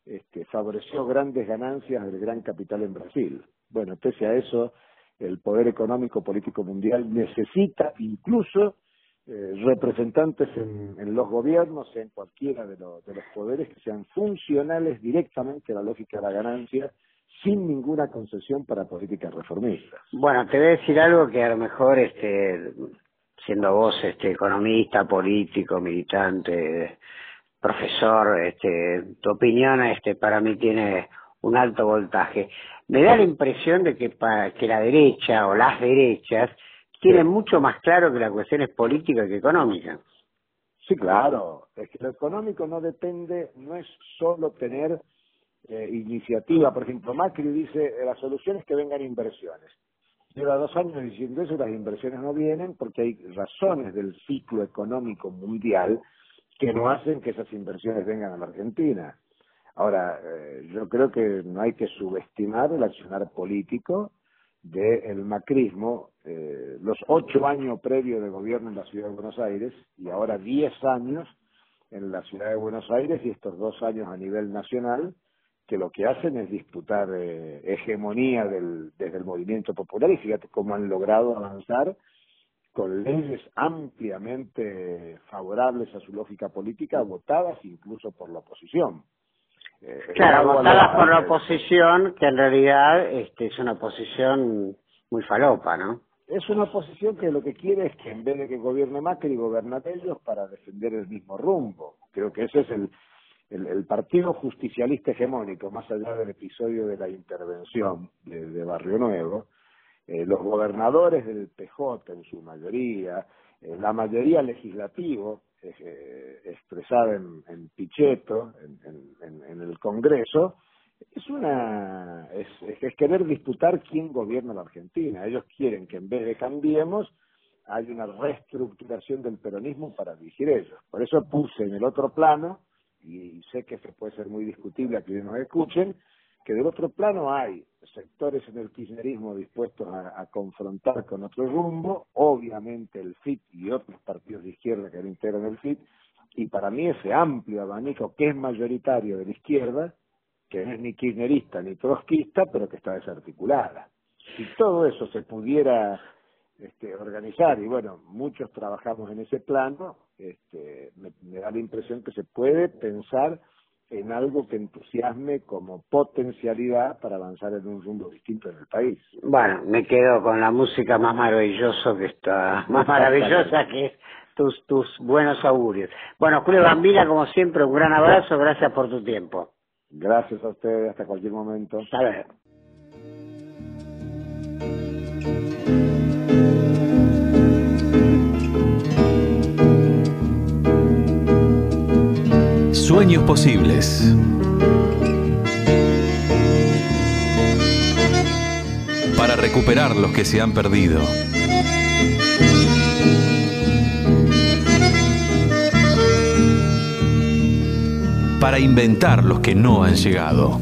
Speaker 4: este, favoreció grandes ganancias del gran capital en Brasil. Bueno, pese a eso, el poder económico político mundial necesita incluso eh, representantes en, en los gobiernos, en cualquiera de, lo, de los poderes que sean funcionales directamente a la lógica de la ganancia, sin ninguna concesión para políticas reformistas.
Speaker 2: Bueno, te voy a decir algo que a lo mejor, este, siendo vos este, economista, político, militante, profesor, este, tu opinión este, para mí tiene un alto voltaje. Me da la impresión de que, para, que la derecha o las derechas tienen mucho más claro que la cuestión es política que económica.
Speaker 4: Sí, claro. Es que lo económico no depende, no es solo tener eh, iniciativa. Por ejemplo, Macri dice, la solución es que vengan inversiones. Lleva dos años diciendo eso y las inversiones no vienen porque hay razones del ciclo económico mundial que no hacen que esas inversiones vengan a la Argentina. Ahora, eh, yo creo que no hay que subestimar el accionar político del macrismo, eh, los ocho años previos de gobierno en la Ciudad de Buenos Aires y ahora diez años en la Ciudad de Buenos Aires y estos dos años a nivel nacional, que lo que hacen es disputar eh, hegemonía del, desde el movimiento popular, y fíjate cómo han logrado avanzar con leyes ampliamente favorables a su lógica política, votadas incluso por la oposición. Eh,
Speaker 2: claro, votadas por la oposición, que en realidad este, es una oposición muy falopa, ¿no?
Speaker 4: Es una oposición que lo que quiere es que en vez de que gobierne Macri, gobiernan ellos para defender el mismo rumbo. Creo que ese es el, el, el partido justicialista hegemónico, más allá del episodio de la intervención de, de Barrio Nuevo. Eh, los gobernadores del P J en su mayoría, eh, la mayoría legislativo, eh, expresada en, en Pichetto, en, en, en el Congreso, es una es, es querer disputar quién gobierna la Argentina. Ellos quieren que en vez de Cambiemos hay una reestructuración del peronismo para dirigir ellos. Por eso puse en el otro plano, y sé que esto puede ser muy discutible a quienes nos escuchen, que del otro plano hay sectores en el kirchnerismo dispuestos a, a confrontar con otro rumbo, obviamente el F I T y otros partidos de izquierda que no integran el F I T, y para mí ese amplio abanico que es mayoritario de la izquierda, que no es ni kirchnerista ni trotskista, pero que está desarticulada. Si todo eso se pudiera este, organizar, y bueno, muchos trabajamos en ese plano, este, me, me da la impresión que se puede pensar en algo que entusiasme como potencialidad para avanzar en un rumbo distinto en el país.
Speaker 2: Bueno, me quedo con la música más maravillosa que está, más maravillosa que es tus, tus buenos augurios. Bueno, Julio Gambina, como siempre, un gran abrazo, gracias por tu tiempo.
Speaker 4: Gracias a ustedes, hasta cualquier momento.
Speaker 2: Hasta luego.
Speaker 1: Sueños posibles. Para recuperar los que se han perdido. Para inventar los que no han llegado.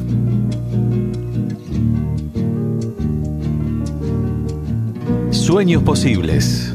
Speaker 1: Sueños posibles.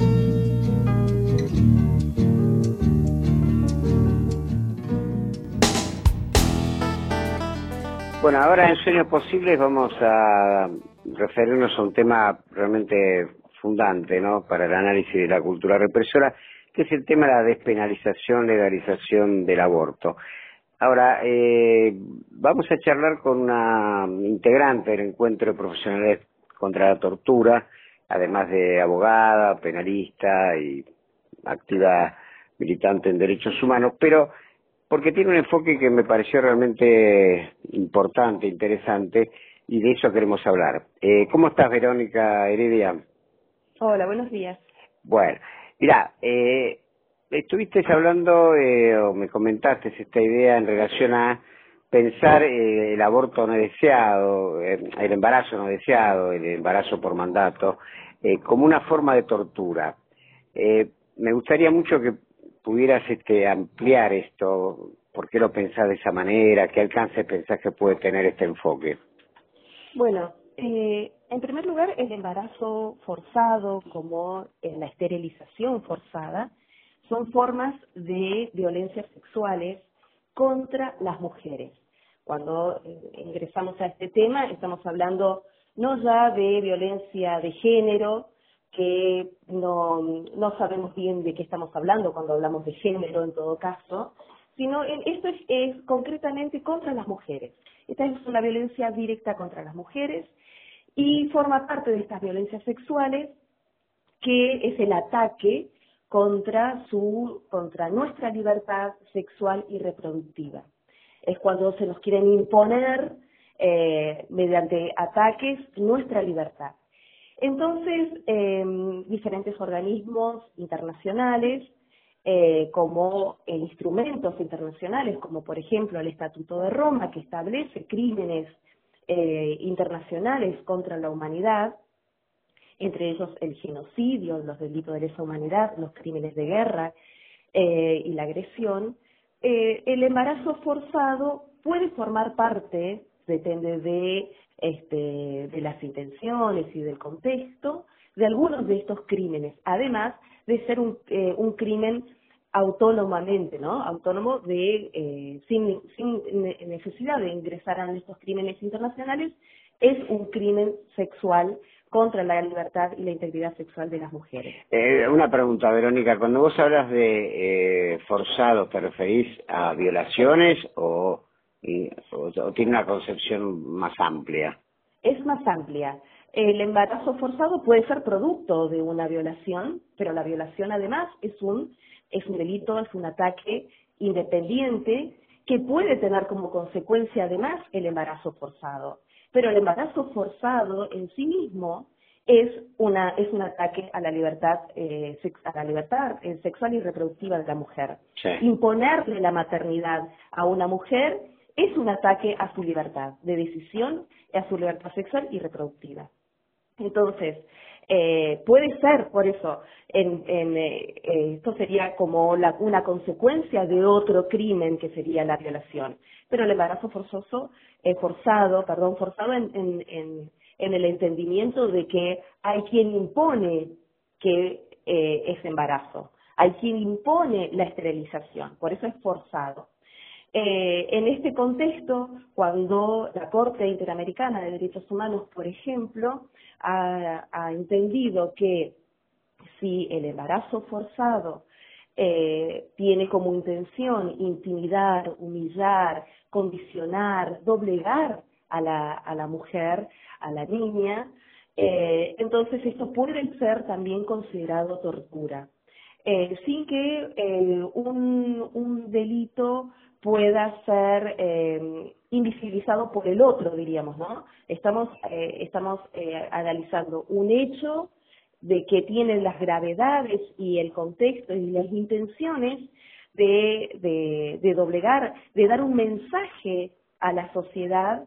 Speaker 2: Bueno, ahora en Sueños Posibles vamos a referirnos a un tema realmente fundante, ¿no?, para el análisis de la cultura represora, que es el tema de la despenalización, legalización del aborto. Ahora, eh, vamos a charlar con una integrante del Encuentro de Profesionales contra la Tortura, además de abogada, penalista y activa militante en derechos humanos, pero porque tiene un enfoque que me pareció realmente importante, interesante, y de eso queremos hablar. Eh, ¿Cómo estás, Verónica Heredia?
Speaker 5: Hola, buenos días.
Speaker 2: Bueno, mira, eh, estuviste hablando, eh, o me comentaste esta idea en relación a pensar eh, el aborto no deseado, eh, el embarazo no deseado, el embarazo por mandato, eh, como una forma de tortura. Eh, me gustaría mucho que pudieras este, ampliar esto, ¿por qué lo pensás de esa manera? ¿Qué alcance pensás que puede tener este enfoque?
Speaker 5: Bueno, eh, en primer lugar, el embarazo forzado, como en la esterilización forzada, son formas de violencias sexuales contra las mujeres. Cuando eh, ingresamos a este tema, estamos hablando no ya de violencia de género, que no, no sabemos bien de qué estamos hablando cuando hablamos de género en todo caso, sino en, esto es, es concretamente contra las mujeres. Esta es una violencia directa contra las mujeres y forma parte de estas violencias sexuales, que es el ataque contra su, contra nuestra libertad sexual y reproductiva. Es cuando se nos quieren imponer eh, mediante ataques nuestra libertad. Entonces, eh, diferentes organismos internacionales, eh, como en instrumentos internacionales, como por ejemplo el Estatuto de Roma, que establece crímenes eh, internacionales contra la humanidad, entre ellos el genocidio, los delitos de lesa humanidad, los crímenes de guerra eh, y la agresión, eh, el embarazo forzado puede formar parte, depende de, este, de las intenciones y del contexto, de algunos de estos crímenes, además de ser un, eh, un crimen autónomamente, ¿no? Autónomo de, eh, sin, sin necesidad de ingresar a estos crímenes internacionales, es un crimen sexual contra la libertad y la integridad sexual de las mujeres.
Speaker 2: Eh, una pregunta, Verónica, cuando vos hablas de eh, forzados, ¿te referís a violaciones o, y, o, o tiene una concepción más amplia?
Speaker 5: Es más amplia. El embarazo forzado puede ser producto de una violación, pero la violación además es un, es un delito, es un ataque independiente que puede tener como consecuencia además el embarazo forzado. Pero el embarazo forzado en sí mismo es una es un ataque a la libertad eh, sex, a la libertad eh, sexual y reproductiva de la mujer.
Speaker 2: Sí.
Speaker 5: Imponerle la maternidad a una mujer es un ataque a su libertad de decisión, a su libertad sexual y reproductiva. Entonces, eh, puede ser, por eso, en, en, eh, esto sería como la, una consecuencia de otro crimen que sería la violación. Pero el embarazo forzoso, eh, forzado, perdón, forzado en, en, en, en el entendimiento de que hay quien impone que eh, es embarazo, hay quien impone la esterilización, por eso es forzado. Eh, en este contexto, cuando la Corte Interamericana de Derechos Humanos, por ejemplo, ha, ha entendido que si el embarazo forzado eh, tiene como intención intimidar, humillar, condicionar, doblegar a la, a la mujer, a la niña, eh, entonces esto puede ser también considerado tortura, eh, sin que eh, un, un delito pueda ser eh, invisibilizado por el otro, diríamos, ¿no? Estamos, eh, estamos eh, analizando un hecho de que tiene las gravedades y el contexto y las intenciones de, de, de doblegar, de dar un mensaje a la sociedad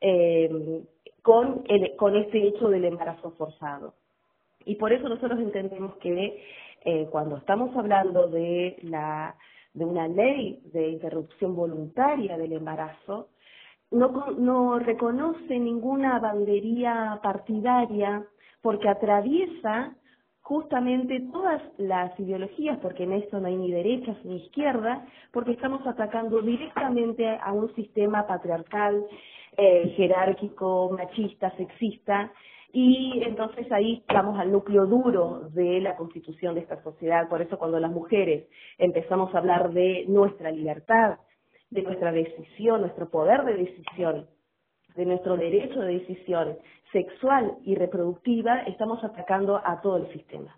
Speaker 5: eh, con, el, con este hecho del embarazo forzado. Y por eso nosotros entendemos que eh, cuando estamos hablando de la de una ley de interrupción voluntaria del embarazo, no, no reconoce ninguna bandería partidaria porque atraviesa justamente todas las ideologías, porque en esto no hay ni derechas ni izquierdas, porque estamos atacando directamente a un sistema patriarcal, eh, jerárquico, machista, sexista, y entonces ahí vamos al núcleo duro de la constitución de esta sociedad. Por eso cuando las mujeres empezamos a hablar de nuestra libertad, de nuestra decisión, nuestro poder de decisión, de nuestro derecho de decisión sexual y reproductiva, estamos atacando a todo el sistema.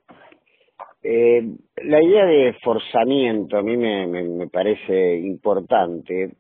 Speaker 2: Eh, la idea de forzamiento a mí me, me, me parece importante,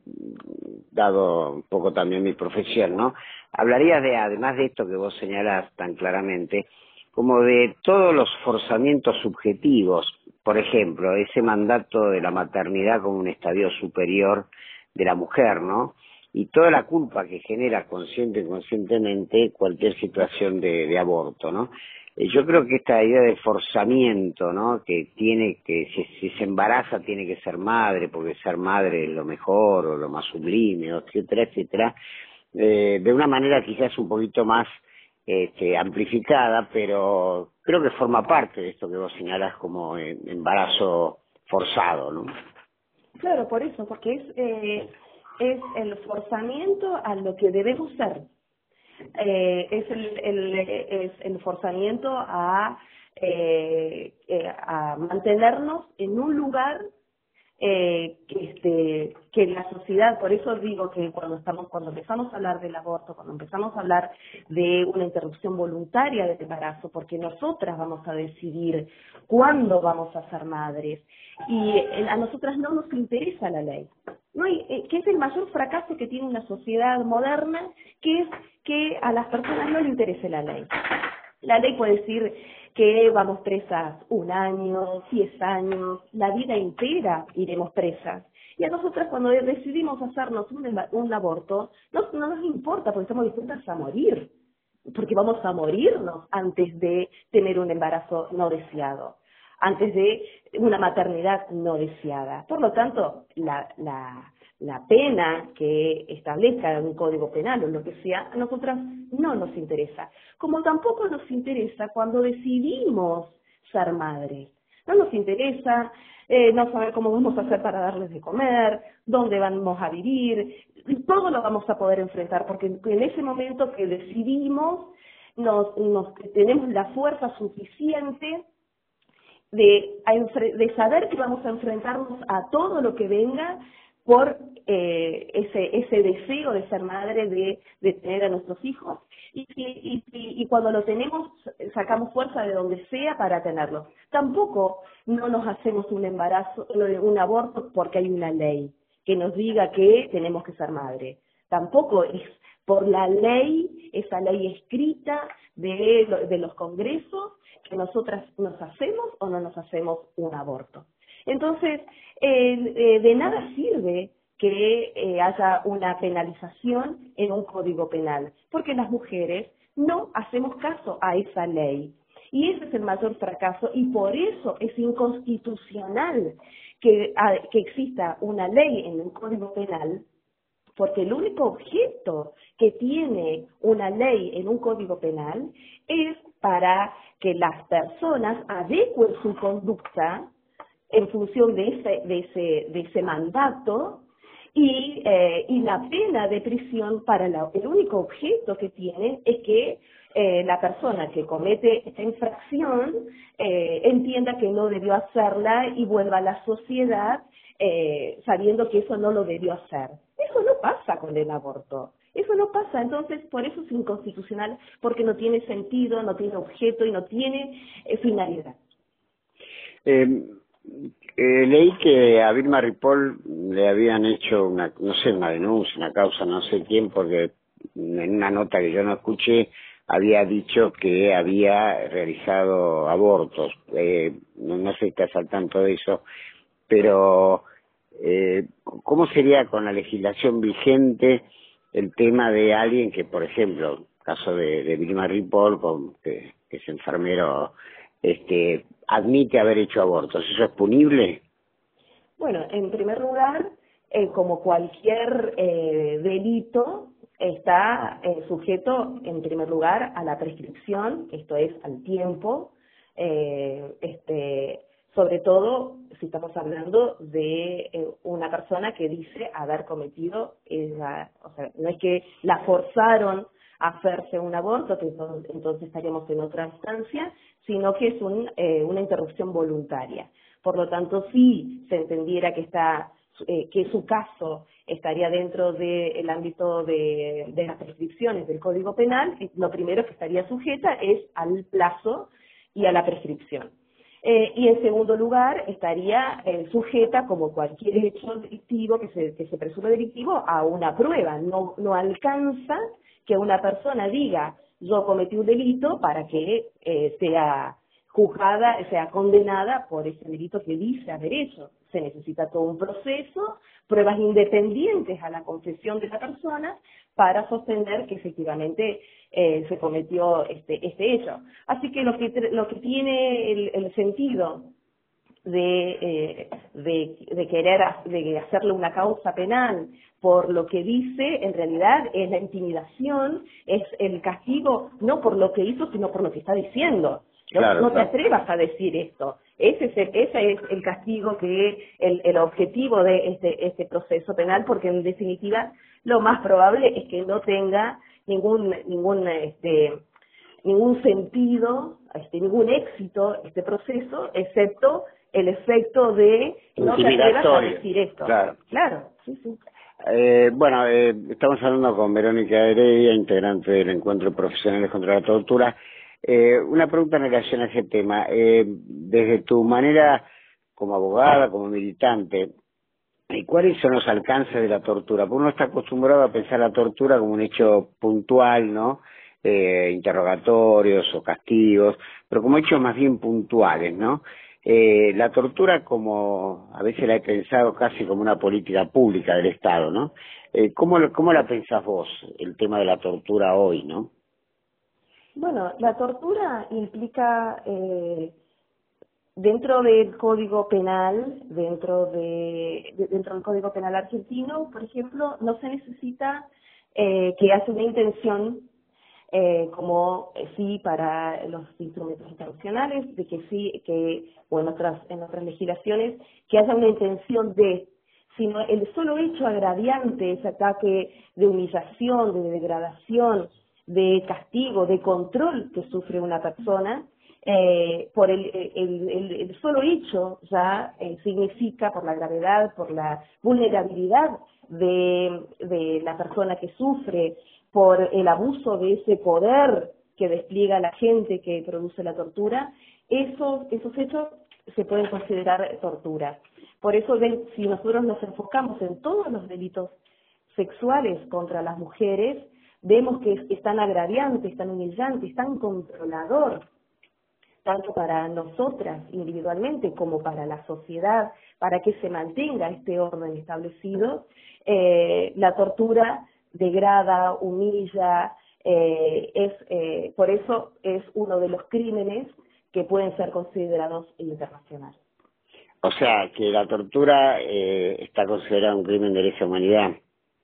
Speaker 2: dado un poco también mi profesión, ¿no? Hablaría de, además de esto que vos señalás tan claramente, como de todos los forzamientos subjetivos, por ejemplo, ese mandato de la maternidad como un estadio superior de la mujer, ¿no? Y toda la culpa que genera consciente e inconscientemente cualquier situación de, de aborto, ¿no? Eh, yo creo que esta idea de forzamiento, ¿no? Que tiene que, si, si se embaraza tiene que ser madre, porque ser madre es lo mejor, o lo más sublime, etcétera, etcétera, eh, de una manera quizás un poquito más este, amplificada, pero creo que forma parte de esto que vos señalás como embarazo forzado, ¿no?
Speaker 5: Claro, por eso, porque es... Eh... es el forzamiento a lo que debemos ser. Eh, es, el, el, es el forzamiento a, eh, eh, a mantenernos en un lugar eh, que, este, que la sociedad, por eso digo que cuando estamos, cuando empezamos a hablar del aborto, cuando empezamos a hablar de una interrupción voluntaria del embarazo, porque nosotras vamos a decidir cuándo vamos a ser madres, y a nosotras no nos interesa la ley. No hay, eh, que es el mayor fracaso que tiene una sociedad moderna, que es que a las personas no les interese la ley. La ley puede decir que vamos presas un año, diez años, la vida entera iremos presas. Y a nosotras cuando decidimos hacernos un, un aborto, no, no nos importa porque estamos dispuestas a morir, porque vamos a morirnos antes de tener un embarazo no deseado, antes de una maternidad no deseada. Por lo tanto, la, la, la pena que establezca un código penal o lo que sea, a nosotras no nos interesa. Como tampoco nos interesa cuando decidimos ser madres. No nos interesa eh, no saber cómo vamos a hacer para darles de comer, dónde vamos a vivir, todo lo vamos a poder enfrentar, porque en ese momento que decidimos, nos, nos tenemos la fuerza suficiente De, de saber que vamos a enfrentarnos a todo lo que venga por eh, ese, ese deseo de ser madre, de, de tener a nuestros hijos, y, y, y, y cuando lo tenemos sacamos fuerza de donde sea para tenerlo. Tampoco no nos hacemos un embarazo, un aborto porque hay una ley que nos diga que tenemos que ser madre. Tampoco es por la ley, esa ley escrita de, de los congresos, que nosotras nos hacemos o no nos hacemos un aborto. Entonces, eh, eh, de nada sirve que eh, haya una penalización en un código penal, porque las mujeres no hacemos caso a esa ley. Y ese es el mayor fracaso, y por eso es inconstitucional que, a, que exista una ley en un código penal, porque el único objeto que tiene una ley en un código penal es para que las personas adecuen su conducta en función de ese, de ese, de ese mandato, y, eh, y la pena de prisión para la, el único objeto que tiene es que eh, la persona que comete esta infracción eh, entienda que no debió hacerla y vuelva a la sociedad eh, sabiendo que eso no lo debió hacer. Eso no pasa con el aborto. Eso no pasa, entonces por eso es inconstitucional, porque no tiene sentido, no tiene objeto y no tiene eh, finalidad.
Speaker 2: Eh, eh, leí que a Vilma Ripoll le habían hecho una, no sé, una denuncia, una causa, no sé quién, porque en una nota que yo no escuché había dicho que había realizado abortos. Eh, no, no sé si estás al tanto de eso, pero eh, ¿cómo sería con la legislación vigente el tema de alguien que, por ejemplo, caso de, de Vilma Ripoll, con, que, que es enfermero, este, admite haber hecho abortos? ¿Eso es punible?
Speaker 5: Bueno, en primer lugar, eh, como cualquier eh, delito, está eh, sujeto, en primer lugar, a la prescripción, esto es, al tiempo, eh, este, sobre todo si estamos hablando de eh, una persona que dice haber cometido, esa, o sea, no es que la forzaron a hacerse un aborto, que entonces, entonces estaríamos en otra instancia, sino que es un, eh, una interrupción voluntaria. Por lo tanto, si se entendiera que está eh, que su caso estaría dentro del ámbito de, de las prescripciones del Código Penal, lo primero que estaría sujeta es al plazo y a la prescripción. Eh, y en segundo lugar, estaría eh, sujeta, como cualquier hecho delictivo que se, que se presume delictivo, a una prueba. No, no alcanza que una persona diga, yo cometí un delito, para que eh, sea juzgada, sea condenada por ese delito que dice haber hecho. Se necesita todo un proceso, pruebas independientes a la confesión de la persona para sostener que efectivamente eh, se cometió este, este hecho. Así que lo que, lo que tiene el, el sentido de, eh, de, de querer de hacerle una causa penal por lo que dice, en realidad es la intimidación, es el castigo, no por lo que hizo, sino por lo que está diciendo. No,
Speaker 2: claro,
Speaker 5: no te
Speaker 2: claro.
Speaker 5: atrevas a decir esto. Ese es el, ese es el castigo, que el, el objetivo de este, este proceso penal, porque en definitiva lo más probable es que no tenga ningún ningún este ningún sentido, este, ningún éxito este proceso, excepto el efecto de no te atrevas a decir esto.
Speaker 2: Claro.
Speaker 5: Claro, sí, sí.
Speaker 2: Eh, bueno, eh, estamos hablando con Verónica Heredia, integrante del Encuentro de Profesionales contra la Tortura. Eh, una pregunta en relación a ese tema. Eh, desde tu manera como abogada, como militante, ¿cuáles son los alcances de la tortura? Porque uno está acostumbrado a pensar la tortura como un hecho puntual, ¿no? Eh, interrogatorios o castigos, pero como hechos más bien puntuales, ¿no? Eh, la tortura, como a veces la he pensado casi como una política pública del Estado, ¿no? Eh, ¿cómo, ¿Cómo la pensás vos, el tema de la tortura hoy, no?
Speaker 5: Bueno, la tortura implica, eh, dentro del Código Penal, dentro de, de- dentro del Código Penal argentino, por ejemplo, no se necesita eh, que haya una intención, eh, como eh, sí para los instrumentos internacionales, de que sí, que o en otras en otras legislaciones, que haya una intención de, sino el solo hecho agraviante, ese ataque de humillación, de degradación, de castigo, de control que sufre una persona, eh, por el, el, el, el solo hecho ya eh, significa, por la gravedad, por la vulnerabilidad de, de la persona que sufre, por el abuso de ese poder que despliega la gente que produce la tortura, esos, esos hechos se pueden considerar tortura. Por eso, ven, si nosotros nos enfocamos en todos los delitos sexuales contra las mujeres, vemos que es, es tan agraviante, es tan humillante, es tan controlador, tanto para nosotras individualmente como para la sociedad, para que se mantenga este orden establecido. Eh, la tortura degrada, humilla, eh, es eh, por eso es uno de los crímenes que pueden ser considerados internacionales.
Speaker 2: O sea, que la tortura eh, está considerada un crimen de lesa humanidad.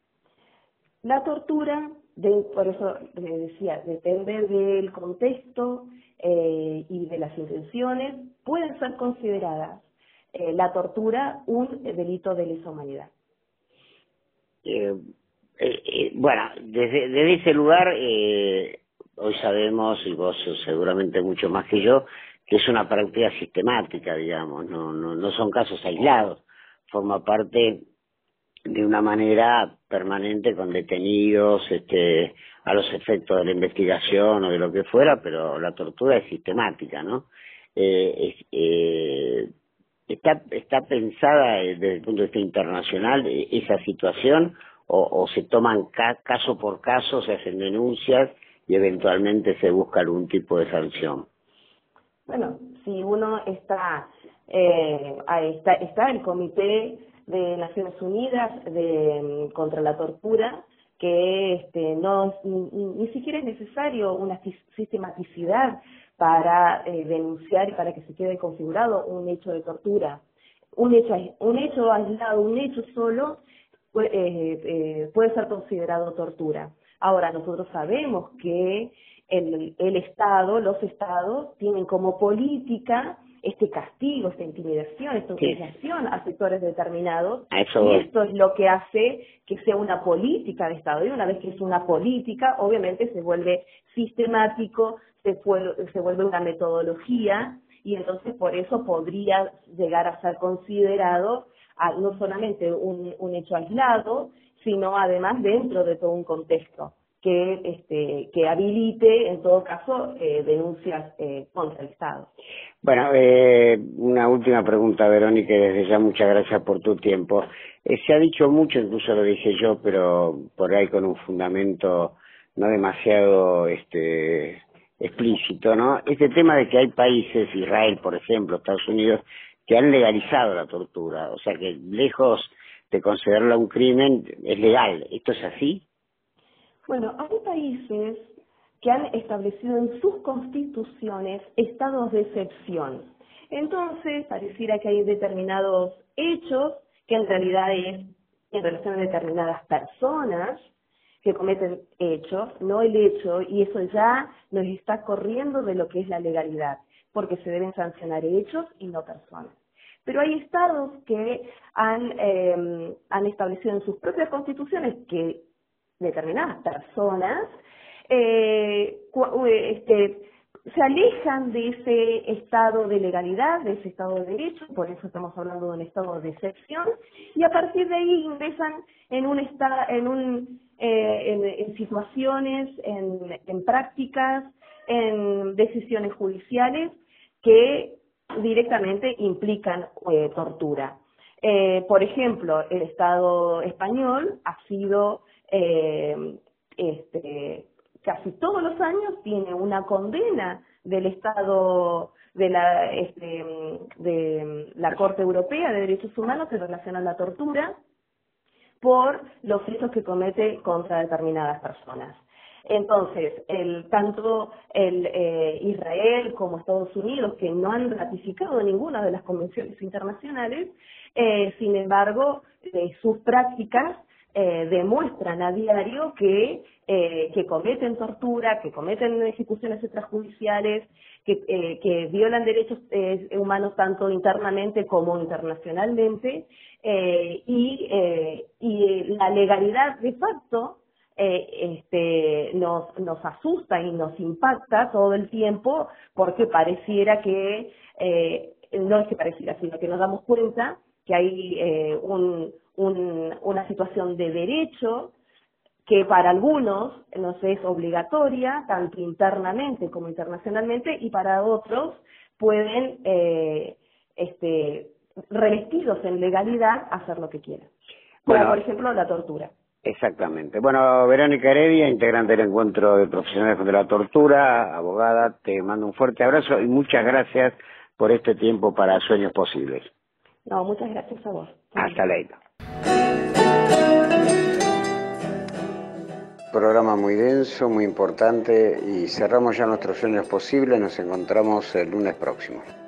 Speaker 5: La tortura, de, por eso le decía, depende del contexto eh, y de las intenciones, pueden ser consideradas eh, la tortura un delito de lesa humanidad.
Speaker 2: Eh, eh, eh, bueno, desde, desde ese lugar, eh, hoy sabemos, y vos seguramente mucho más que yo, que es una práctica sistemática, digamos, no, no, no son casos aislados, forma parte de una manera permanente con detenidos, este, a los efectos de la investigación o de lo que fuera, pero la tortura es sistemática, ¿no? Eh, es, eh, está, está pensada eh, desde el punto de vista internacional eh, esa situación, o, o se toman ca caso por caso, se hacen denuncias y eventualmente se busca algún tipo de sanción.
Speaker 5: Bueno, si uno está, eh, ahí está, está el Comité de Naciones Unidas de, contra la tortura, que este, no ni, ni siquiera es necesario una sistematicidad para eh, denunciar y para que se quede configurado un hecho de tortura. Un hecho, un hecho aislado, un hecho solo puede, eh, eh, puede ser considerado tortura. Ahora, nosotros sabemos que el, el Estado, los Estados, tienen como política este castigo, esta intimidación, esta humillación a sectores determinados,
Speaker 2: Eso...
Speaker 5: y esto es lo que hace que sea una política de Estado, y una vez que es una política, obviamente se vuelve sistemático, se, fue, se vuelve una metodología, y entonces por eso podría llegar a ser considerado a, no solamente un, un hecho aislado, sino además dentro de todo un contexto que este que habilite en todo caso eh, denuncias eh, contra el Estado.
Speaker 2: Bueno, eh, una última pregunta, Verónica, y desde ya muchas gracias por tu tiempo. Eh, se ha dicho mucho, incluso lo dije yo, pero por ahí con un fundamento no demasiado este explícito, ¿no? Este tema de que hay países, Israel por ejemplo, Estados Unidos, que han legalizado la tortura, o sea que lejos de considerarla un crimen, es legal. ¿Esto es así?
Speaker 5: Bueno, hay países que han establecido en sus constituciones estados de excepción. Entonces, pareciera que hay determinados hechos que en realidad es en relación a determinadas personas que cometen hechos, no el hecho, y eso ya nos está corriendo de lo que es la legalidad. porque se deben sancionar hechos y no personas. Pero hay estados que han, eh, han establecido en sus propias constituciones que determinadas personas eh, este, se alejan de ese estado de legalidad, de ese estado de derecho, por eso estamos hablando de un estado de excepción, y a partir de ahí ingresan en un esta, en, un, eh, en, en situaciones, en, en prácticas, en decisiones judiciales que directamente implican eh, tortura. Eh, por ejemplo, el Estado español ha sido eh, este, casi todos los años tiene una condena del Estado de la, este, de la Corte Europea de Derechos Humanos en relación a la tortura por los hechos que comete contra determinadas personas. Entonces, el, tanto el, eh, Israel como Estados Unidos, que no han ratificado ninguna de las convenciones internacionales, eh, sin embargo, eh, sus prácticas eh, demuestran a diario que, eh, que cometen tortura, que cometen ejecuciones extrajudiciales, que, eh, que violan derechos eh, humanos tanto internamente como internacionalmente, eh, y, eh, y la legalidad de facto Eh, este, nos, nos asusta y nos impacta todo el tiempo porque pareciera que, eh, no es que pareciera, sino que nos damos cuenta que hay eh, un, un, una situación de derecho que para algunos nos es obligatoria, tanto internamente como internacionalmente, y para otros pueden, eh, este, revestidos en legalidad, hacer lo que quieran. Como bueno, por ejemplo la tortura.
Speaker 2: Exactamente. Bueno, Verónica Heredia, integrante del Encuentro de Profesionales contra la Tortura, abogada, te mando un fuerte abrazo y muchas gracias por este tiempo para Sueños Posibles.
Speaker 5: No, muchas gracias a vos.
Speaker 2: Hasta luego. Programa muy denso, muy importante y cerramos ya nuestros Sueños Posibles. Nos encontramos el lunes próximo.